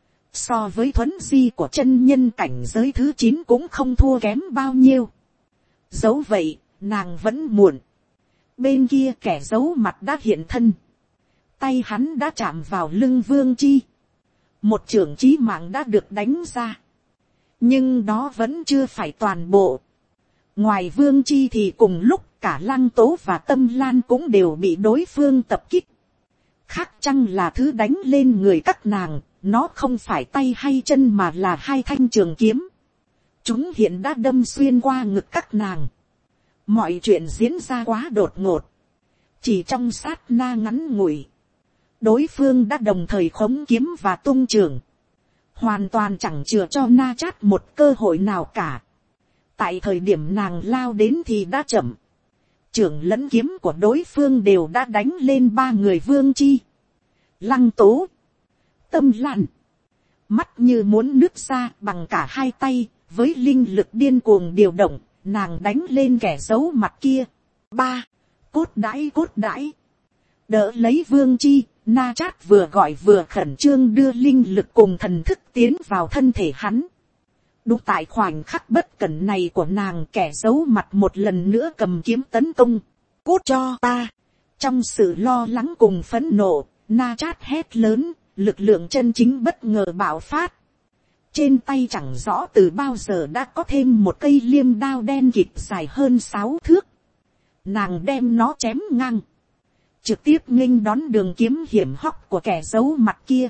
So với thuấn di của chân nhân cảnh giới thứ chín cũng không thua kém bao nhiêu. Dẫu vậy, nàng vẫn muộn. Bên kia kẻ giấu mặt đã hiện thân. Tay hắn đã chạm vào lưng Vương Chi. Một chưởng chí mạng đã được đánh ra. Nhưng đó vẫn chưa phải toàn bộ. Ngoài Vương Chi thì cùng lúc cả Lăng Tố và Tâm Lan cũng đều bị đối phương tập kích. Khác chăng là thứ đánh lên người các nàng, nó không phải tay hay chân mà là hai thanh trường kiếm. Chúng hiện đã đâm xuyên qua ngực các nàng. Mọi chuyện diễn ra quá đột ngột. Chỉ trong sát na ngắn ngủi, đối phương đã đồng thời khống kiếm và tung trường. Hoàn toàn chẳng chừa cho Na Chát một cơ hội nào cả. Tại thời điểm nàng lao đến thì đã chậm. Trường lẫn kiếm của đối phương đều đã đánh lên ba người Vương Chi, Lăng Tố, Tâm Lan. Mắt như muốn nứt ra, bằng cả hai tay, với linh lực điên cuồng điều động, nàng đánh lên kẻ giấu mặt kia. Ba, cốt đãi cốt đãi. Đỡ lấy Vương Chi, Na Chát vừa gọi vừa khẩn trương đưa linh lực cùng thần thức tiến vào thân thể hắn. Đúng tại khoảnh khắc bất cẩn này của nàng, kẻ giấu mặt một lần nữa cầm kiếm tấn công. Cút cho ta. Trong sự lo lắng cùng phẫn nộ, Na Chát hét lớn, lực lượng chân chính bất ngờ bạo phát. Trên tay chẳng rõ từ bao giờ đã có thêm một cây liêm đao đen kịt dài hơn sáu thước. Nàng đem nó chém ngang, trực tiếp nghênh đón đường kiếm hiểm hóc của kẻ giấu mặt kia.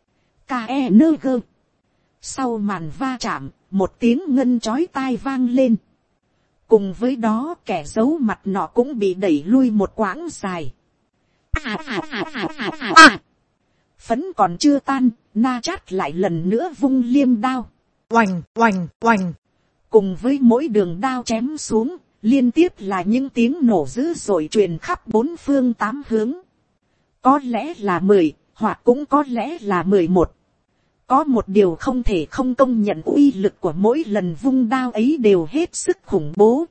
K.E.N.G. Sau màn va chạm, một tiếng ngân chói tai vang lên. Cùng với đó kẻ giấu mặt nọ cũng bị đẩy lui một quãng dài. À, à, à, à, à, à. Phấn còn chưa tan, Na Chát lại lần nữa vung liêm đao. Oành, oành, oành. Cùng với mỗi đường đao chém xuống, liên tiếp là những tiếng nổ dữ dội truyền khắp bốn phương tám hướng. Có lẽ là mười, hoặc cũng có lẽ là mười một. Có một điều không thể không công nhận, uy lực của mỗi lần vung đao ấy đều hết sức khủng bố.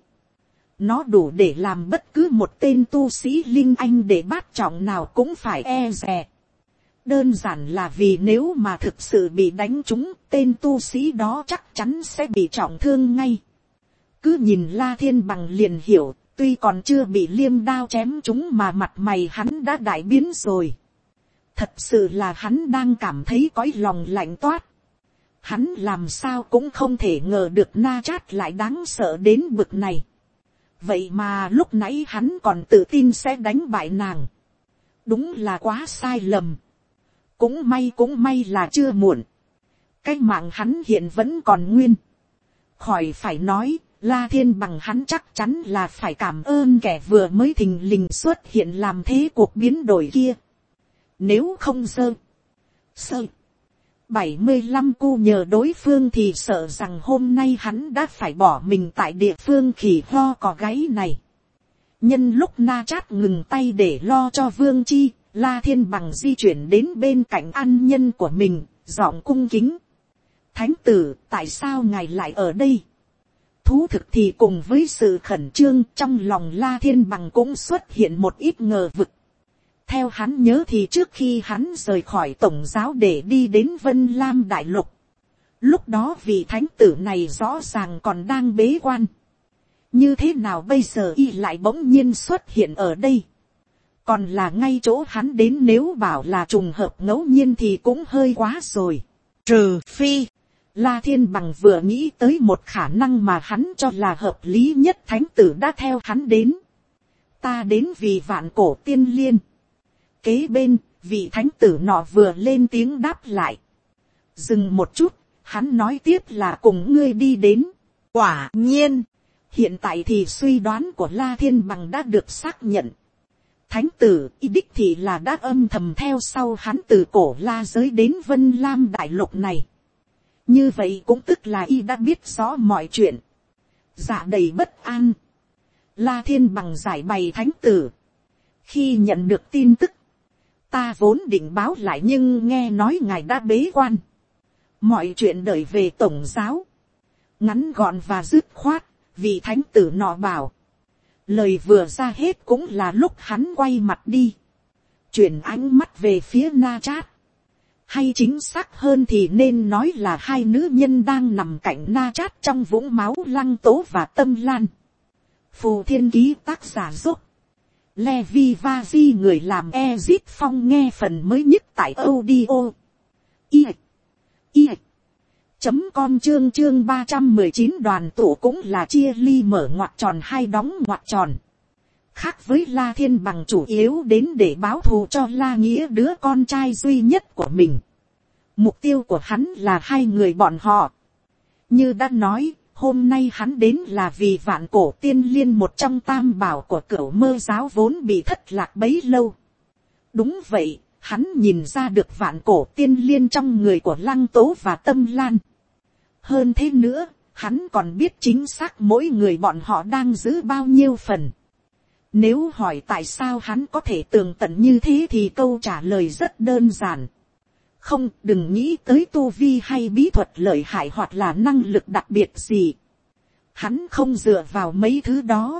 Nó đủ để làm bất cứ một tên tu sĩ linh anh để bát trọng nào cũng phải e dè. Đơn giản là vì nếu mà thực sự bị đánh trúng, tên tu sĩ đó chắc chắn sẽ bị trọng thương ngay. Cứ nhìn La Thiên Bằng liền hiểu, tuy còn chưa bị liêm đao chém trúng mà mặt mày hắn đã đại biến rồi. Thật sự là hắn đang cảm thấy cõi lòng lạnh toát. Hắn làm sao cũng không thể ngờ được Na Chát lại đáng sợ đến bực này. Vậy mà lúc nãy hắn còn tự tin sẽ đánh bại nàng. Đúng là quá sai lầm. Cũng may cũng may là chưa muộn. Cái mạng hắn hiện vẫn còn nguyên. Khỏi phải nói, La Thiên Bằng hắn chắc chắn là phải cảm ơn kẻ vừa mới thình lình xuất hiện làm thế cuộc biến đổi kia. Nếu không dơ, sơ, bảy mươi lăm cu nhờ đối phương thì sợ rằng hôm nay hắn đã phải bỏ mình tại địa phương khỉ ho cò gáy này. Nhân lúc Na Chát ngừng tay để lo cho Vương Chi, La Thiên Bằng di chuyển đến bên cạnh ăn nhân của mình, giọng cung kính. Thánh tử, tại sao ngài lại ở đây? Thú thực thì cùng với sự khẩn trương, trong lòng La Thiên Bằng cũng xuất hiện một ít ngờ vực. Theo hắn nhớ thì trước khi hắn rời khỏi tổng giáo để đi đến Vân Lam Đại Lục, lúc đó vị thánh tử này rõ ràng còn đang bế quan. Như thế nào bây giờ y lại bỗng nhiên xuất hiện ở đây? Còn là ngay chỗ hắn đến, nếu bảo là trùng hợp ngẫu nhiên thì cũng hơi quá rồi. Trừ phi, La Thiên Bằng vừa nghĩ tới một khả năng mà hắn cho là hợp lý nhất, thánh tử đã theo hắn đến. Ta đến vì Vạn Cổ Tiên Liên. Kế bên, vị thánh tử nọ vừa lên tiếng đáp lại. Dừng một chút, hắn nói tiếp là cùng ngươi đi đến. Quả nhiên, hiện tại thì suy đoán của La Thiên Bằng đã được xác nhận. Thánh tử y đích thị là đã âm thầm theo sau hắn từ cổ La giới đến Vân Lam Đại Lục này. Như vậy cũng tức là y đã biết rõ mọi chuyện. Dạ đầy bất an, La Thiên Bằng giải bày thánh tử. Khi nhận được tin tức, ta vốn định báo lại nhưng nghe nói ngài đã bế quan. Mọi chuyện đợi về tổng giáo. Ngắn gọn và dứt khoát, vị thánh tử nọ bảo. Lời vừa ra hết cũng là lúc hắn quay mặt đi. Chuyển ánh mắt về phía Na Chát. Hay chính xác hơn thì nên nói là hai nữ nhân đang nằm cạnh Na Chát trong vũng máu Lăng Tố và Tâm Lan. Phù Thiên Ký tác giả giúp. Levi Vazi người làm Ezit Phong nghe phần mới nhất tại audio. I. I. Chấm com chương chương ba trăm mười chín đoàn tụ cũng là chia ly mở ngoặc tròn hai đóng ngoặc tròn. Khác với La Thiên Bằng chủ yếu đến để báo thù cho La Nghĩa đứa con trai duy nhất của mình. Mục tiêu của hắn là hai người bọn họ. Như đã nói, hôm nay hắn đến là vì Vạn Cổ Tiên Liên, một trong tam bảo của Cửu Mơ giáo vốn bị thất lạc bấy lâu. Đúng vậy, hắn nhìn ra được Vạn Cổ Tiên Liên trong người của Lăng Tố và Tâm Lan. Hơn thế nữa, hắn còn biết chính xác mỗi người bọn họ đang giữ bao nhiêu phần. Nếu hỏi tại sao hắn có thể tường tận như thế thì câu trả lời rất đơn giản. Không, đừng nghĩ tới tu vi hay bí thuật lợi hại hoặc là năng lực đặc biệt gì. Hắn không dựa vào mấy thứ đó.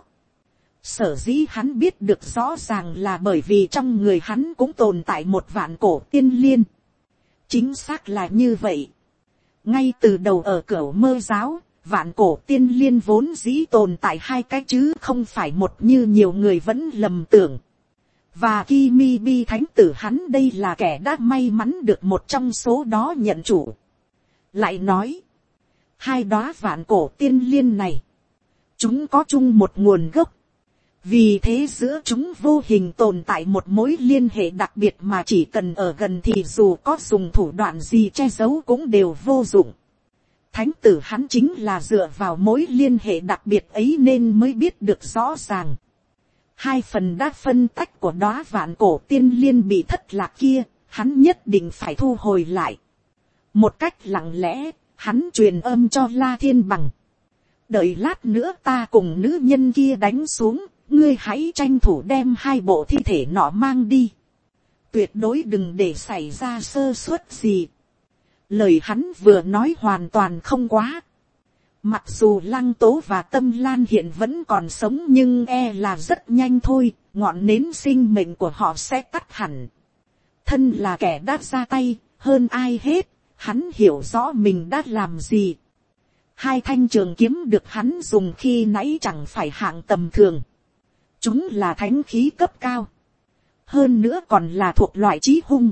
Sở dĩ hắn biết được rõ ràng là bởi vì trong người hắn cũng tồn tại một Vạn Cổ Tiên Liên. Chính xác là như vậy. Ngay từ đầu ở Cửu Mơ giáo, Vạn Cổ Tiên Liên vốn dĩ tồn tại hai cái chứ không phải một như nhiều người vẫn lầm tưởng. Và Kimibi thánh tử hắn đây là kẻ đã may mắn được một trong số đó nhận chủ. Lại nói, hai đóa Vạn Cổ Tiên Liên này, chúng có chung một nguồn gốc. Vì thế giữa chúng vô hình tồn tại một mối liên hệ đặc biệt mà chỉ cần ở gần thì dù có dùng thủ đoạn gì che giấu cũng đều vô dụng. Thánh tử hắn chính là dựa vào mối liên hệ đặc biệt ấy nên mới biết được rõ ràng. Hai phần đã phân tách của đóa Vạn Cổ Tiên Liên bị thất lạc kia, hắn nhất định phải thu hồi lại. Một cách lặng lẽ, hắn truyền âm cho La Thiên Bằng. Đợi lát nữa ta cùng nữ nhân kia đánh xuống, ngươi hãy tranh thủ đem hai bộ thi thể nọ mang đi. Tuyệt đối đừng để xảy ra sơ suất gì. Lời hắn vừa nói hoàn toàn không quá. Mặc dù Lăng Tố và Tâm Lan hiện vẫn còn sống nhưng e là rất nhanh thôi, ngọn nến sinh mệnh của họ sẽ tắt hẳn. Thân là kẻ đã ra tay, hơn ai hết, hắn hiểu rõ mình đã làm gì. Hai thanh trường kiếm được hắn dùng khi nãy chẳng phải hạng tầm thường. Chúng là thánh khí cấp cao. Hơn nữa còn là thuộc loại chí hung.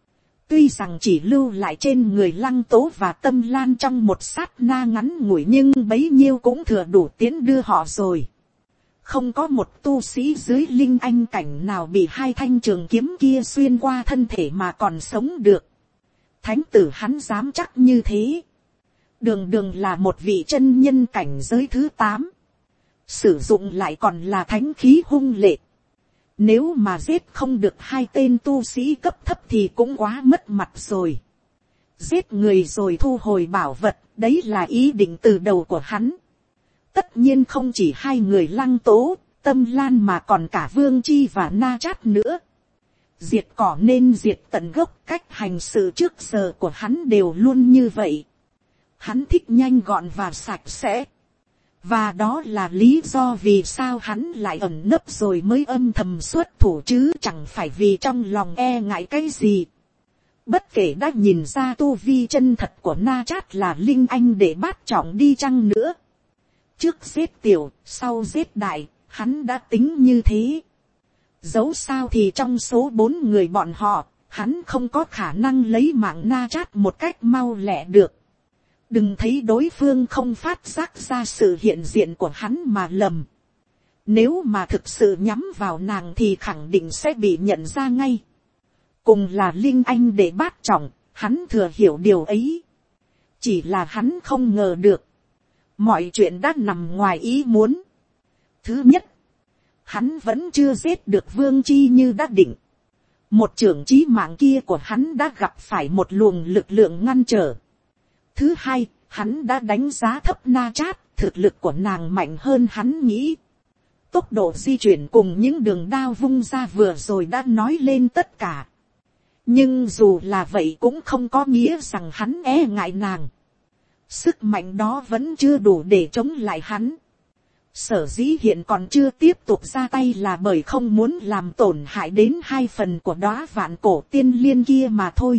Tuy rằng chỉ lưu lại trên người Lăng Tố và Tâm Lan trong một sát na ngắn ngủi nhưng bấy nhiêu cũng thừa đủ tiến đưa họ rồi. Không có một tu sĩ dưới linh anh cảnh nào bị hai thanh trường kiếm kia xuyên qua thân thể mà còn sống được. Thánh tử hắn dám chắc như thế. Đường đường là một vị chân nhân cảnh giới thứ tám. Sử dụng lại còn là thánh khí hung lệ. Nếu mà giết không được hai tên tu sĩ cấp thấp thì cũng quá mất mặt rồi. Giết người rồi thu hồi bảo vật, đấy là ý định từ đầu của hắn. Tất nhiên không chỉ hai người Lăng Tố, Tâm Lan mà còn cả Vương Chi và Na Chát nữa. Diệt cỏ nên diệt tận gốc, cách hành sự trước giờ của hắn đều luôn như vậy. Hắn thích nhanh gọn và sạch sẽ. Và đó là lý do vì sao hắn lại ẩn nấp rồi mới âm thầm xuất thủ chứ chẳng phải vì trong lòng e ngại cái gì. Bất kể đã nhìn ra tu vi chân thật của Na Chát là linh anh để bát trọng đi chăng nữa. Trước giết tiểu, sau giết đại, hắn đã tính như thế. Dẫu sao thì trong số bốn người bọn họ, hắn không có khả năng lấy mạng Na Chát một cách mau lẹ được. Đừng thấy đối phương không phát giác ra sự hiện diện của hắn mà lầm. Nếu mà thực sự nhắm vào nàng thì khẳng định sẽ bị nhận ra ngay. Cùng là linh anh để bát trọng, hắn thừa hiểu điều ấy. Chỉ là hắn không ngờ được. Mọi chuyện đã nằm ngoài ý muốn. Thứ nhất, hắn vẫn chưa giết được Vương Chi như đã định. Một trưởng chí mạng kia của hắn đã gặp phải một luồng lực lượng ngăn trở. Thứ hai, hắn đã đánh giá thấp Na Chát, thực lực của nàng mạnh hơn hắn nghĩ. Tốc độ di chuyển cùng những đường đao vung ra vừa rồi đã nói lên tất cả. Nhưng dù là vậy cũng không có nghĩa rằng hắn e ngại nàng. Sức mạnh đó vẫn chưa đủ để chống lại hắn. Sở dĩ hiện còn chưa tiếp tục ra tay là bởi không muốn làm tổn hại đến hai phần của đóa vạn cổ tiên liên kia mà thôi.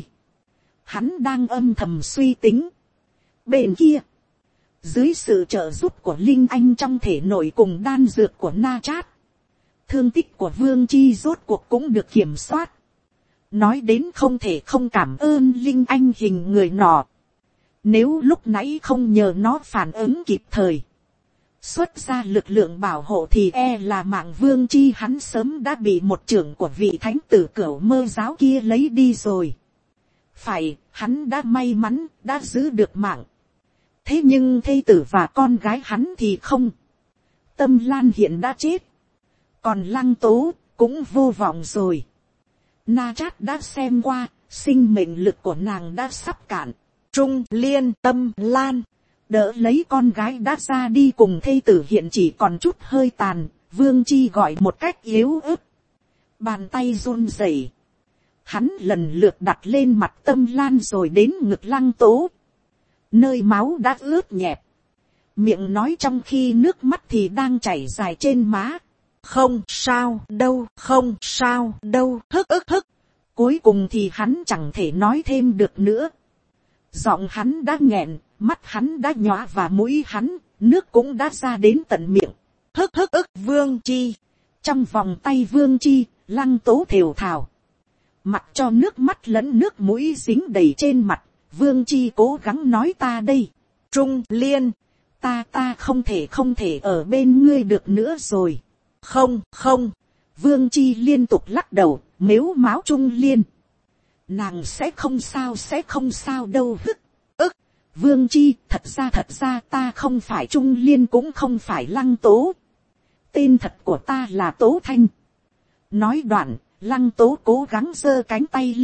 Hắn đang âm thầm suy tính. Bên kia, dưới sự trợ giúp của Linh Anh trong thể nội cùng đan dược của Na Chát, thương tích của Vương Chi rốt cuộc cũng được kiểm soát. Nói đến không thể không cảm ơn Linh Anh hình người nọ. Nếu lúc nãy không nhờ nó phản ứng kịp thời, xuất ra lực lượng bảo hộ thì e là mạng Vương Chi hắn sớm đã bị một trưởng của vị thánh tử Cửu Mơ giáo kia lấy đi rồi. Phải, hắn đã may mắn, đã giữ được mạng. Thế nhưng thê tử và con gái hắn thì không. Tâm Lan hiện đã chết. Còn Lăng Tố cũng vô vọng rồi. Na Chát đã xem qua, sinh mệnh lực của nàng đã sắp cạn. Trung Liên Tâm Lan đỡ lấy con gái đã ra đi cùng thê tử hiện chỉ còn chút hơi tàn. Vương Chi gọi một cách yếu ớt. Bàn tay run rẩy. Hắn lần lượt đặt lên mặt Tâm Lan rồi đến ngực Lăng Tố. Nơi máu đã ướt nhẹp. Miệng nói trong khi nước mắt thì đang chảy dài trên má. Không sao đâu, không sao đâu, hức ức hức. Cuối cùng thì hắn chẳng thể nói thêm được nữa. Giọng hắn đã nghẹn, mắt hắn đã nhóa và mũi hắn, nước cũng đã ra đến tận miệng. Hức hức ức Vương Chi. Trong vòng tay Vương Chi, Lăng Tố thều thào. Mặc cho nước mắt lẫn nước mũi dính đầy trên mặt. Vương Chi cố gắng nói ta đây. Trung Liên. Ta ta không thể không thể ở bên ngươi được nữa rồi. Không không. Vương Chi liên tục lắc đầu. Mếu máo Trung Liên. Nàng sẽ không sao sẽ không sao đâu hức. Ức. Vương Chi thật ra thật ra ta không phải Trung Liên cũng không phải Lăng Tố. Tên thật của ta là Tố Thanh. Nói đoạn. Lăng Tố cố gắng giơ cánh tay lên.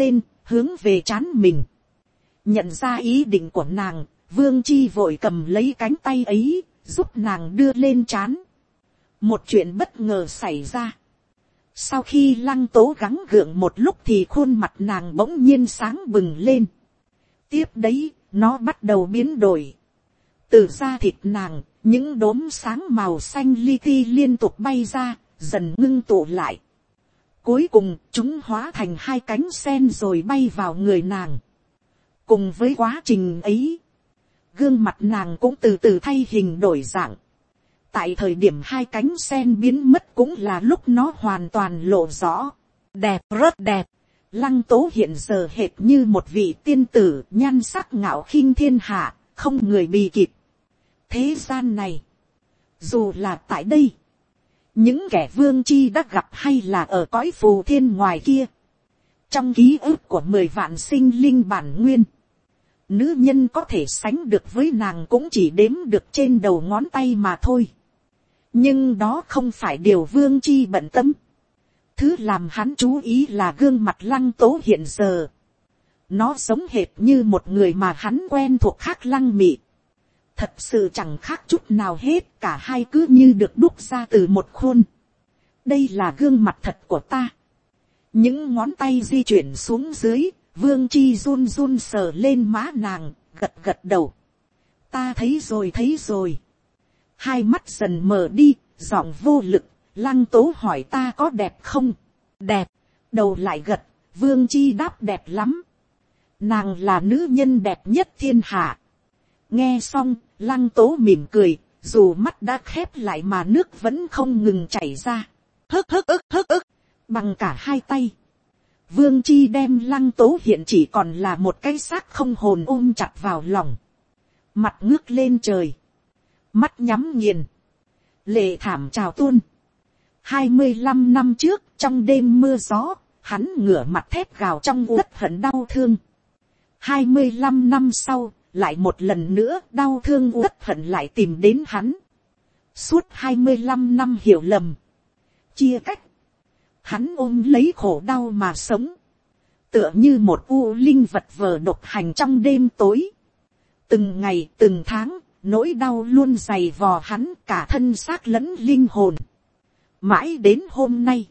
hướng về trán mình. Nhận ra ý định của nàng, Vương Chi vội cầm lấy cánh tay ấy, giúp nàng đưa lên trán. Một chuyện bất ngờ xảy ra. Sau khi Lăng Tố gắng gượng một lúc thì khuôn mặt nàng bỗng nhiên sáng bừng lên. Tiếp đấy, nó bắt đầu biến đổi. Từ da thịt nàng, những đốm sáng màu xanh li ti liên tục bay ra, dần ngưng tụ lại. Cuối cùng, chúng hóa thành hai cánh sen rồi bay vào người nàng. Cùng với quá trình ấy, gương mặt nàng cũng từ từ thay hình đổi dạng. Tại thời điểm hai cánh sen biến mất cũng là lúc nó hoàn toàn lộ rõ. Đẹp, rất đẹp. Lăng Tố hiện giờ hệt như một vị tiên tử, nhan sắc ngạo khinh thiên hạ, không người bì kịp. Thế gian này, dù là tại đây, những kẻ Vương Chi đã gặp hay là ở cõi phù thiên ngoài kia, trong ký ức của mười vạn sinh linh bản nguyên, nữ nhân có thể sánh được với nàng cũng chỉ đếm được trên đầu ngón tay mà thôi. Nhưng đó không phải điều Vương Chi bận tâm. Thứ làm hắn chú ý là gương mặt Lăng Tố hiện giờ. Nó giống hệt như một người mà hắn quen thuộc khác Lăng Mị. Thật sự chẳng khác chút nào hết, cả hai cứ như được đúc ra từ một khuôn. Đây là gương mặt thật của ta. Những ngón tay di chuyển xuống dưới, Vương Chi run run sờ lên má nàng, gật gật đầu. Ta thấy rồi thấy rồi. Hai mắt dần mờ đi, giọng vô lực. Lăng Tố hỏi ta có đẹp không? Đẹp. Đầu lại gật, Vương Chi đáp đẹp lắm. Nàng là nữ nhân đẹp nhất thiên hạ. Nghe xong, Lăng Tố mỉm cười, dù mắt đã khép lại mà nước vẫn không ngừng chảy ra. Hức hức ức hức ức, bằng cả hai tay. Vương Chi đem Lăng Tố hiện chỉ còn là một cái xác không hồn ôm chặt vào lòng. Mặt ngước lên trời. Mắt nhắm nghiền. Lệ thảm trào tuôn. hai mươi lăm năm trước, trong đêm mưa gió, hắn ngửa mặt thét gào trong uất hận đau thương. hai mươi lăm năm sau, lại một lần nữa đau thương uất hận lại tìm đến hắn. Suốt hai mươi lăm năm hiểu lầm, chia cách, hắn ôm lấy khổ đau mà sống. Tựa như một u linh vật vờ độc hành trong đêm tối. Từng ngày từng tháng, nỗi đau luôn dày vò hắn cả thân xác lẫn linh hồn. Mãi đến hôm nay,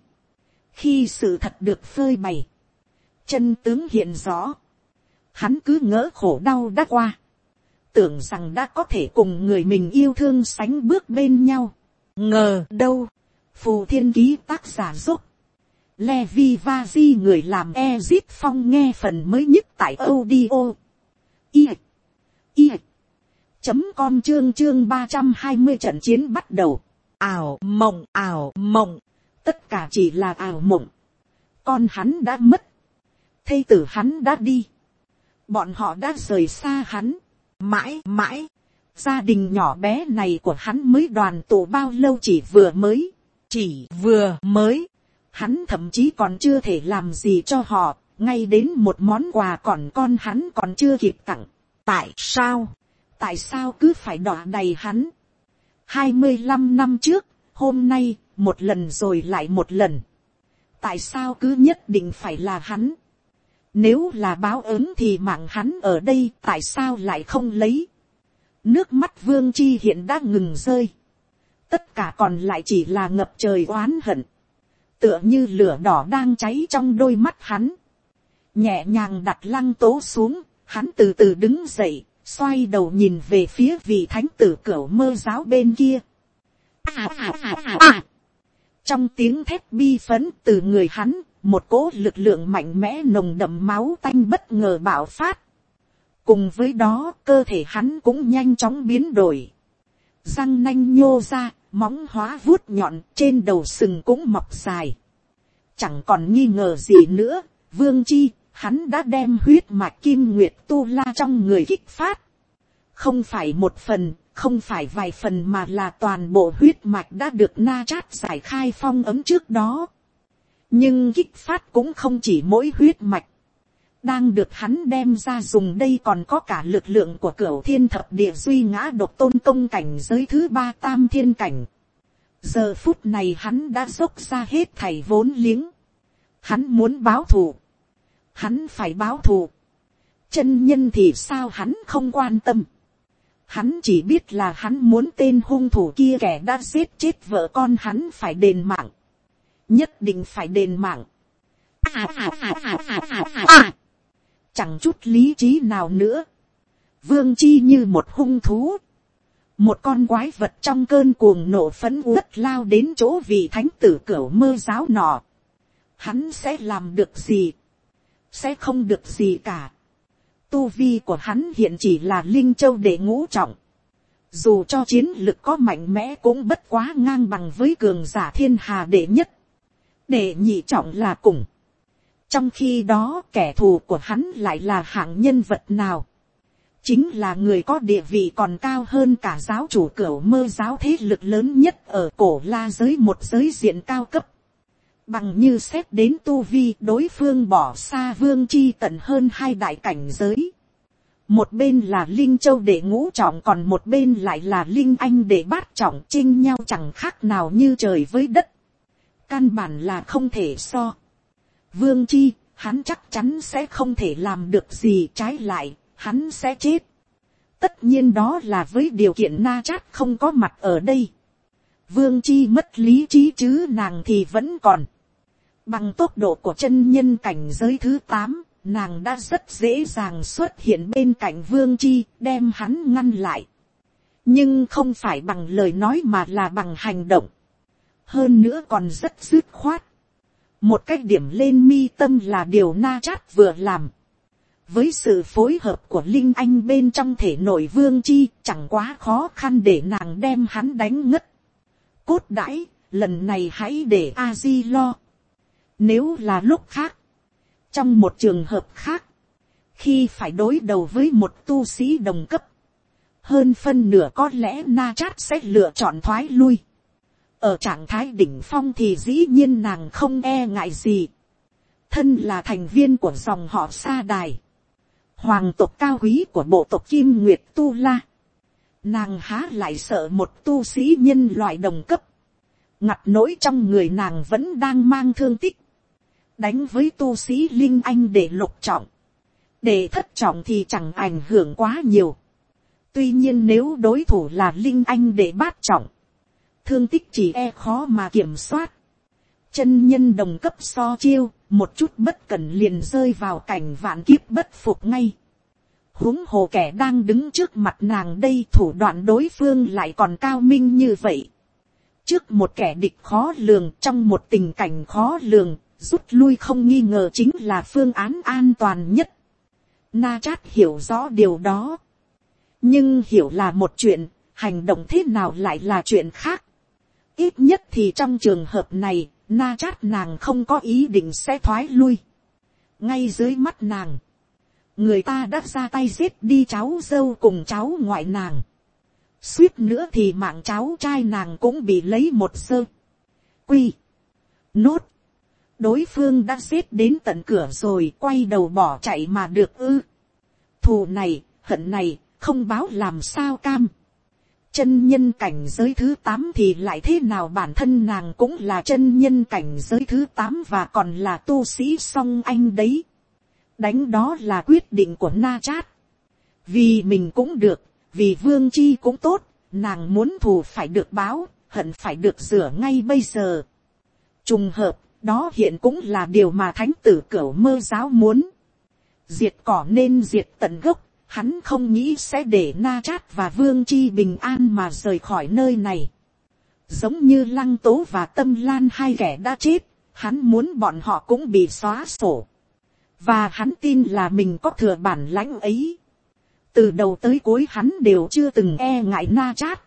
khi sự thật được phơi bày, chân tướng hiện rõ, hắn cứ ngỡ khổ đau đã qua, tưởng rằng đã có thể cùng người mình yêu thương sánh bước bên nhau. Ngờ đâu, Phù Thiên Ký tác giả giúp Levi Vazi người làm Ezit Phong nghe phần mới nhất tại audio i i chấm com chương chương ba trăm hai mươi trận chiến bắt đầu. Ảo mộng, ảo mộng, tất cả chỉ là ảo mộng. Con hắn đã mất, thê tử hắn đã đi, bọn họ đã rời xa hắn, mãi mãi. Gia đình nhỏ bé này của hắn mới đoàn tụ bao lâu, chỉ vừa mới, chỉ vừa mới. Hắn thậm chí còn chưa thể làm gì cho họ, ngay đến một món quà còn con hắn còn chưa kịp tặng. Tại sao, tại sao cứ phải đọa đầy hắn? hai mươi lăm năm trước, hôm nay, một lần rồi lại một lần. Tại sao cứ nhất định phải là hắn? Nếu là báo ứng thì mạng hắn ở đây, tại sao lại không lấy? Nước mắt Vương Chi hiện đã ngừng rơi. Tất cả còn lại chỉ là ngập trời oán hận. Tựa như lửa đỏ đang cháy trong đôi mắt hắn. Nhẹ nhàng đặt Lăng Tố xuống, hắn từ từ đứng dậy, xoay đầu nhìn về phía vị thánh tử Cửu Mơ giáo bên kia. À, à, à, à, à. Trong tiếng thét bi phấn từ người hắn, một cỗ lực lượng mạnh mẽ nồng đậm máu tanh bất ngờ bạo phát. Cùng với đó, cơ thể hắn cũng nhanh chóng biến đổi. Răng nanh nhô ra, móng hóa vuốt nhọn, trên đầu sừng cũng mọc dài. Chẳng còn nghi ngờ gì nữa, Vương Chi, hắn đã đem huyết mạch Kim Nguyệt Tu La trong người kích phát. Không phải một phần, không phải vài phần mà là toàn bộ huyết mạch đã được na chát giải khai phong ấm trước đó. Nhưng kích phát cũng không chỉ mỗi huyết mạch. Đang được hắn đem ra dùng đây còn có cả lực lượng của Cửu Thiên Thập Địa Duy Ngã Độc Tôn công cảnh giới thứ ba tam thiên cảnh. Giờ phút này hắn đã dốc ra hết thảy vốn liếng. Hắn muốn báo thù. hắn phải báo thù. Chân nhân thì sao hắn không quan tâm. Hắn chỉ biết là hắn muốn tên hung thủ kia kẻ đã giết chết vợ con hắn phải đền mạng. Nhất định phải đền mạng. À, à, à, à, à, à, à, à. Chẳng chút lý trí nào nữa. Vương Chi như một hung thú. Một con quái vật trong cơn cuồng nộ phẫn uất lao đến chỗ vị thánh tử Cửu Mơ giáo nọ. Hắn sẽ làm được gì? Sẽ không được gì cả. Tu vi của hắn hiện chỉ là Linh Châu đệ ngũ trọng. Dù cho chiến lực có mạnh mẽ cũng bất quá ngang bằng với cường giả thiên hà đệ nhất. Đệ nhị trọng là cùng. Trong khi đó kẻ thù của hắn lại là hạng nhân vật nào? Chính là người có địa vị còn cao hơn cả giáo chủ Cửu Mơ giáo thế lực lớn nhất ở cổ la giới, một giới diện cao cấp. Bằng như xét đến tu vi, đối phương bỏ xa Vương Chi tận hơn hai đại cảnh giới. Một bên là Linh Châu đệ ngũ trọng, còn một bên lại là Linh Anh đệ bát trọng, chênh nhau chẳng khác nào như trời với đất. Căn bản là không thể so. Vương Chi, hắn chắc chắn sẽ không thể làm được gì, trái lại, hắn sẽ chết. Tất nhiên đó là với điều kiện Na Chát không có mặt ở đây. Vương Chi mất lý trí chứ nàng thì vẫn còn. Bằng tốc độ của chân nhân cảnh giới thứ tám, nàng đã rất dễ dàng xuất hiện bên cạnh Vương Chi, đem hắn ngăn lại. Nhưng không phải bằng lời nói mà là bằng hành động. Hơn nữa còn rất dứt khoát. Một cách điểm lên mi tâm là điều Na Chát vừa làm. Với sự phối hợp của Linh Anh bên trong thể nội Vương Chi, chẳng quá khó khăn để nàng đem hắn đánh ngất. Cốt đãi, lần này hãy để A-di lo. Nếu là lúc khác, trong một trường hợp khác, khi phải đối đầu với một tu sĩ đồng cấp, hơn phân nửa có lẽ Na Chát sẽ lựa chọn thoái lui. Ở trạng thái đỉnh phong thì dĩ nhiên nàng không e ngại gì. Thân là thành viên của dòng họ Sa Đài, hoàng tộc cao quý của bộ tộc Kim Nguyệt Tu La, nàng há lại sợ một tu sĩ nhân loại đồng cấp. Ngặt nỗi trong người nàng vẫn đang mang thương tích. Đánh với tu sĩ Linh Anh để lục trọng, để thất trọng thì chẳng ảnh hưởng quá nhiều. Tuy nhiên nếu đối thủ là Linh Anh để bát trọng, thương tích chỉ e khó mà kiểm soát. Chân nhân đồng cấp so chiêu, một chút bất cẩn liền rơi vào cảnh vạn kiếp bất phục ngay. Huống hồ kẻ đang đứng trước mặt nàng đây, thủ đoạn đối phương lại còn cao minh như vậy. Trước một kẻ địch khó lường, trong một tình cảnh khó lường, rút lui không nghi ngờ chính là phương án an toàn nhất. Na Chát hiểu rõ điều đó. Nhưng hiểu là một chuyện, hành động thế nào lại là chuyện khác. Ít nhất thì trong trường hợp này, Na Chát nàng không có ý định sẽ thoái lui. Ngay dưới mắt nàng, người ta đã ra tay giết đi cháu dâu cùng cháu ngoại nàng. Suýt nữa thì mạng cháu trai nàng cũng bị lấy một sơ. Quy. Nốt. Đối phương đã giết đến tận cửa rồi, quay đầu bỏ chạy mà được ư. Thù này, hận này, không báo làm sao cam. Chân nhân cảnh giới thứ tám thì lại thế nào, bản thân nàng cũng là chân nhân cảnh giới thứ tám và còn là tu sĩ song anh đấy. Đánh đó là quyết định của Na Chát. Vì mình cũng được, vì Vương Chi cũng tốt, nàng muốn thù phải được báo, hận phải được rửa ngay bây giờ. Trùng hợp, đó hiện cũng là điều mà thánh tử Cửu Mơ giáo muốn. Diệt cỏ nên diệt tận gốc, hắn không nghĩ sẽ để Na Chát và Vương Chi bình an mà rời khỏi nơi này. Giống như Lăng Tố và Tâm Lan hai kẻ đã chết, hắn muốn bọn họ cũng bị xóa sổ. Và hắn tin là mình có thừa bản lãnh ấy. Từ đầu tới cuối hắn đều chưa từng e ngại Na Chát.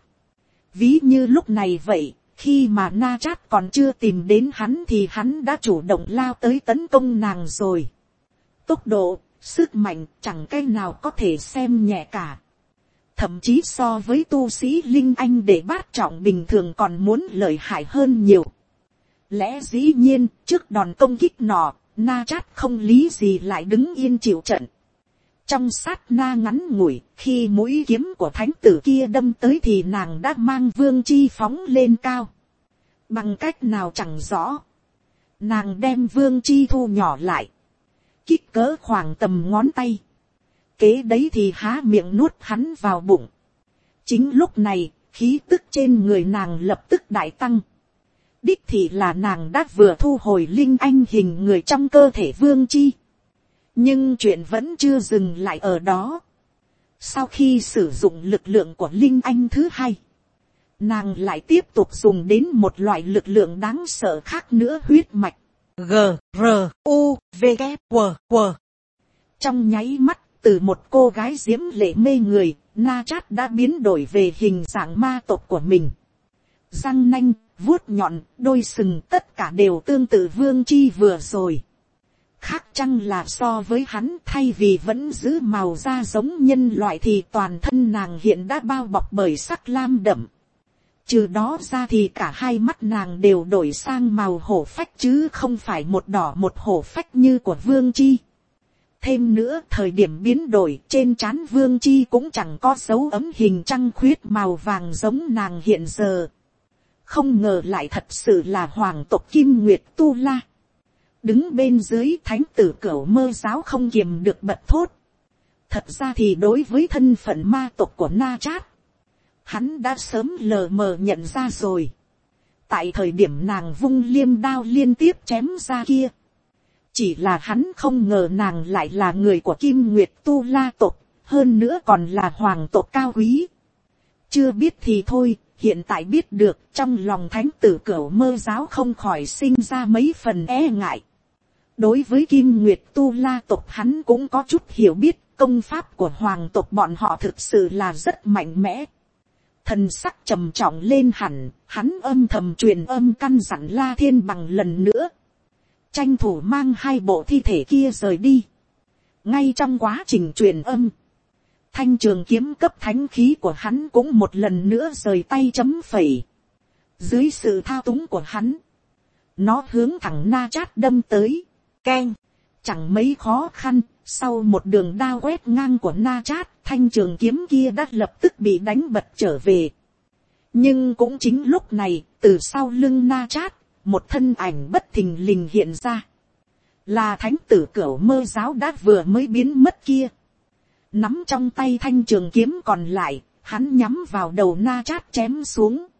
Ví như lúc này vậy, khi mà Na Chát còn chưa tìm đến hắn thì hắn đã chủ động lao tới tấn công nàng rồi. Tốc độ, sức mạnh chẳng cái nào có thể xem nhẹ cả. Thậm chí so với tu sĩ Linh Anh để bát trọng bình thường còn muốn lợi hại hơn nhiều. Lẽ dĩ nhiên, trước đòn công kích nọ, Na Chát không lý gì lại đứng yên chịu trận. Trong sát na ngắn ngủi, khi mũi kiếm của thánh tử kia đâm tới thì nàng đã mang Vương Chi phóng lên cao. Bằng cách nào chẳng rõ, nàng đem Vương Chi thu nhỏ lại. kích cỡ khoảng tầm ngón tay, kế đấy thì há miệng nuốt hắn vào bụng. Chính lúc này, khí tức trên người nàng lập tức đại tăng. Đích thì là nàng đã vừa thu hồi linh anh hình người trong cơ thể Vương Chi. Nhưng chuyện vẫn chưa dừng lại ở đó. Sau khi sử dụng lực lượng của linh anh thứ hai, nàng lại tiếp tục dùng đến một loại lực lượng đáng sợ khác nữa, huyết mạch. G, R, U, V, K, W, W. Trong nháy mắt, từ một cô gái diễm lệ mê người, Na Chát đã biến đổi về hình dạng ma tộc của mình. Răng nanh, vuốt nhọn, đôi sừng tất cả đều tương tự Vương Chi vừa rồi. Khác chăng là so với hắn, thay vì vẫn giữ màu da giống nhân loại thì toàn thân nàng hiện đã bao bọc bởi sắc lam đậm. Trừ đó ra thì cả hai mắt nàng đều đổi sang màu hổ phách chứ không phải một đỏ một hổ phách như của Vương Chi. Thêm nữa, thời điểm biến đổi trên trán Vương Chi cũng chẳng có dấu ấm hình trăng khuyết màu vàng giống nàng hiện giờ. Không ngờ lại thật sự là hoàng tộc Kim Nguyệt Tu La. Đứng bên dưới, thánh tử Cửu Mơ giáo không kiềm được bật thốt. Thật ra thì đối với thân phận ma tộc của Na Chát, hắn đã sớm lờ mờ nhận ra rồi. Tại thời điểm nàng vung liêm đao liên tiếp chém ra kia, chỉ là hắn không ngờ nàng lại là người của Kim Nguyệt Tu La tộc, hơn nữa còn là hoàng tộc cao quý. Chưa biết thì thôi, hiện tại biết được, trong lòng thánh tử Cửu Mơ giáo không khỏi sinh ra mấy phần e ngại. Đối với Kim Nguyệt Tu La tộc hắn cũng có chút hiểu biết, công pháp của hoàng tộc bọn họ thực sự là rất mạnh mẽ. Thần sắc trầm trọng lên hẳn, hắn âm thầm truyền âm căn dặn La Thiên Bằng lần nữa. Tranh thủ mang hai bộ thi thể kia rời đi. Ngay trong quá trình truyền âm, thanh trường kiếm cấp thánh khí của hắn cũng một lần nữa rời tay chấm phẩy. Dưới sự thao túng của hắn, nó hướng thẳng Na Chát đâm tới. Keng, chẳng mấy khó khăn, sau một đường đao quét ngang của Na Chát, thanh trường kiếm kia đã lập tức bị đánh bật trở về. Nhưng cũng chính lúc này, từ sau lưng Na Chát, một thân ảnh bất thình lình hiện ra. Là thánh tử Cửu Mơ giáo đã vừa mới biến mất kia. Nắm trong tay thanh trường kiếm còn lại, hắn nhắm vào đầu Na Chát chém xuống.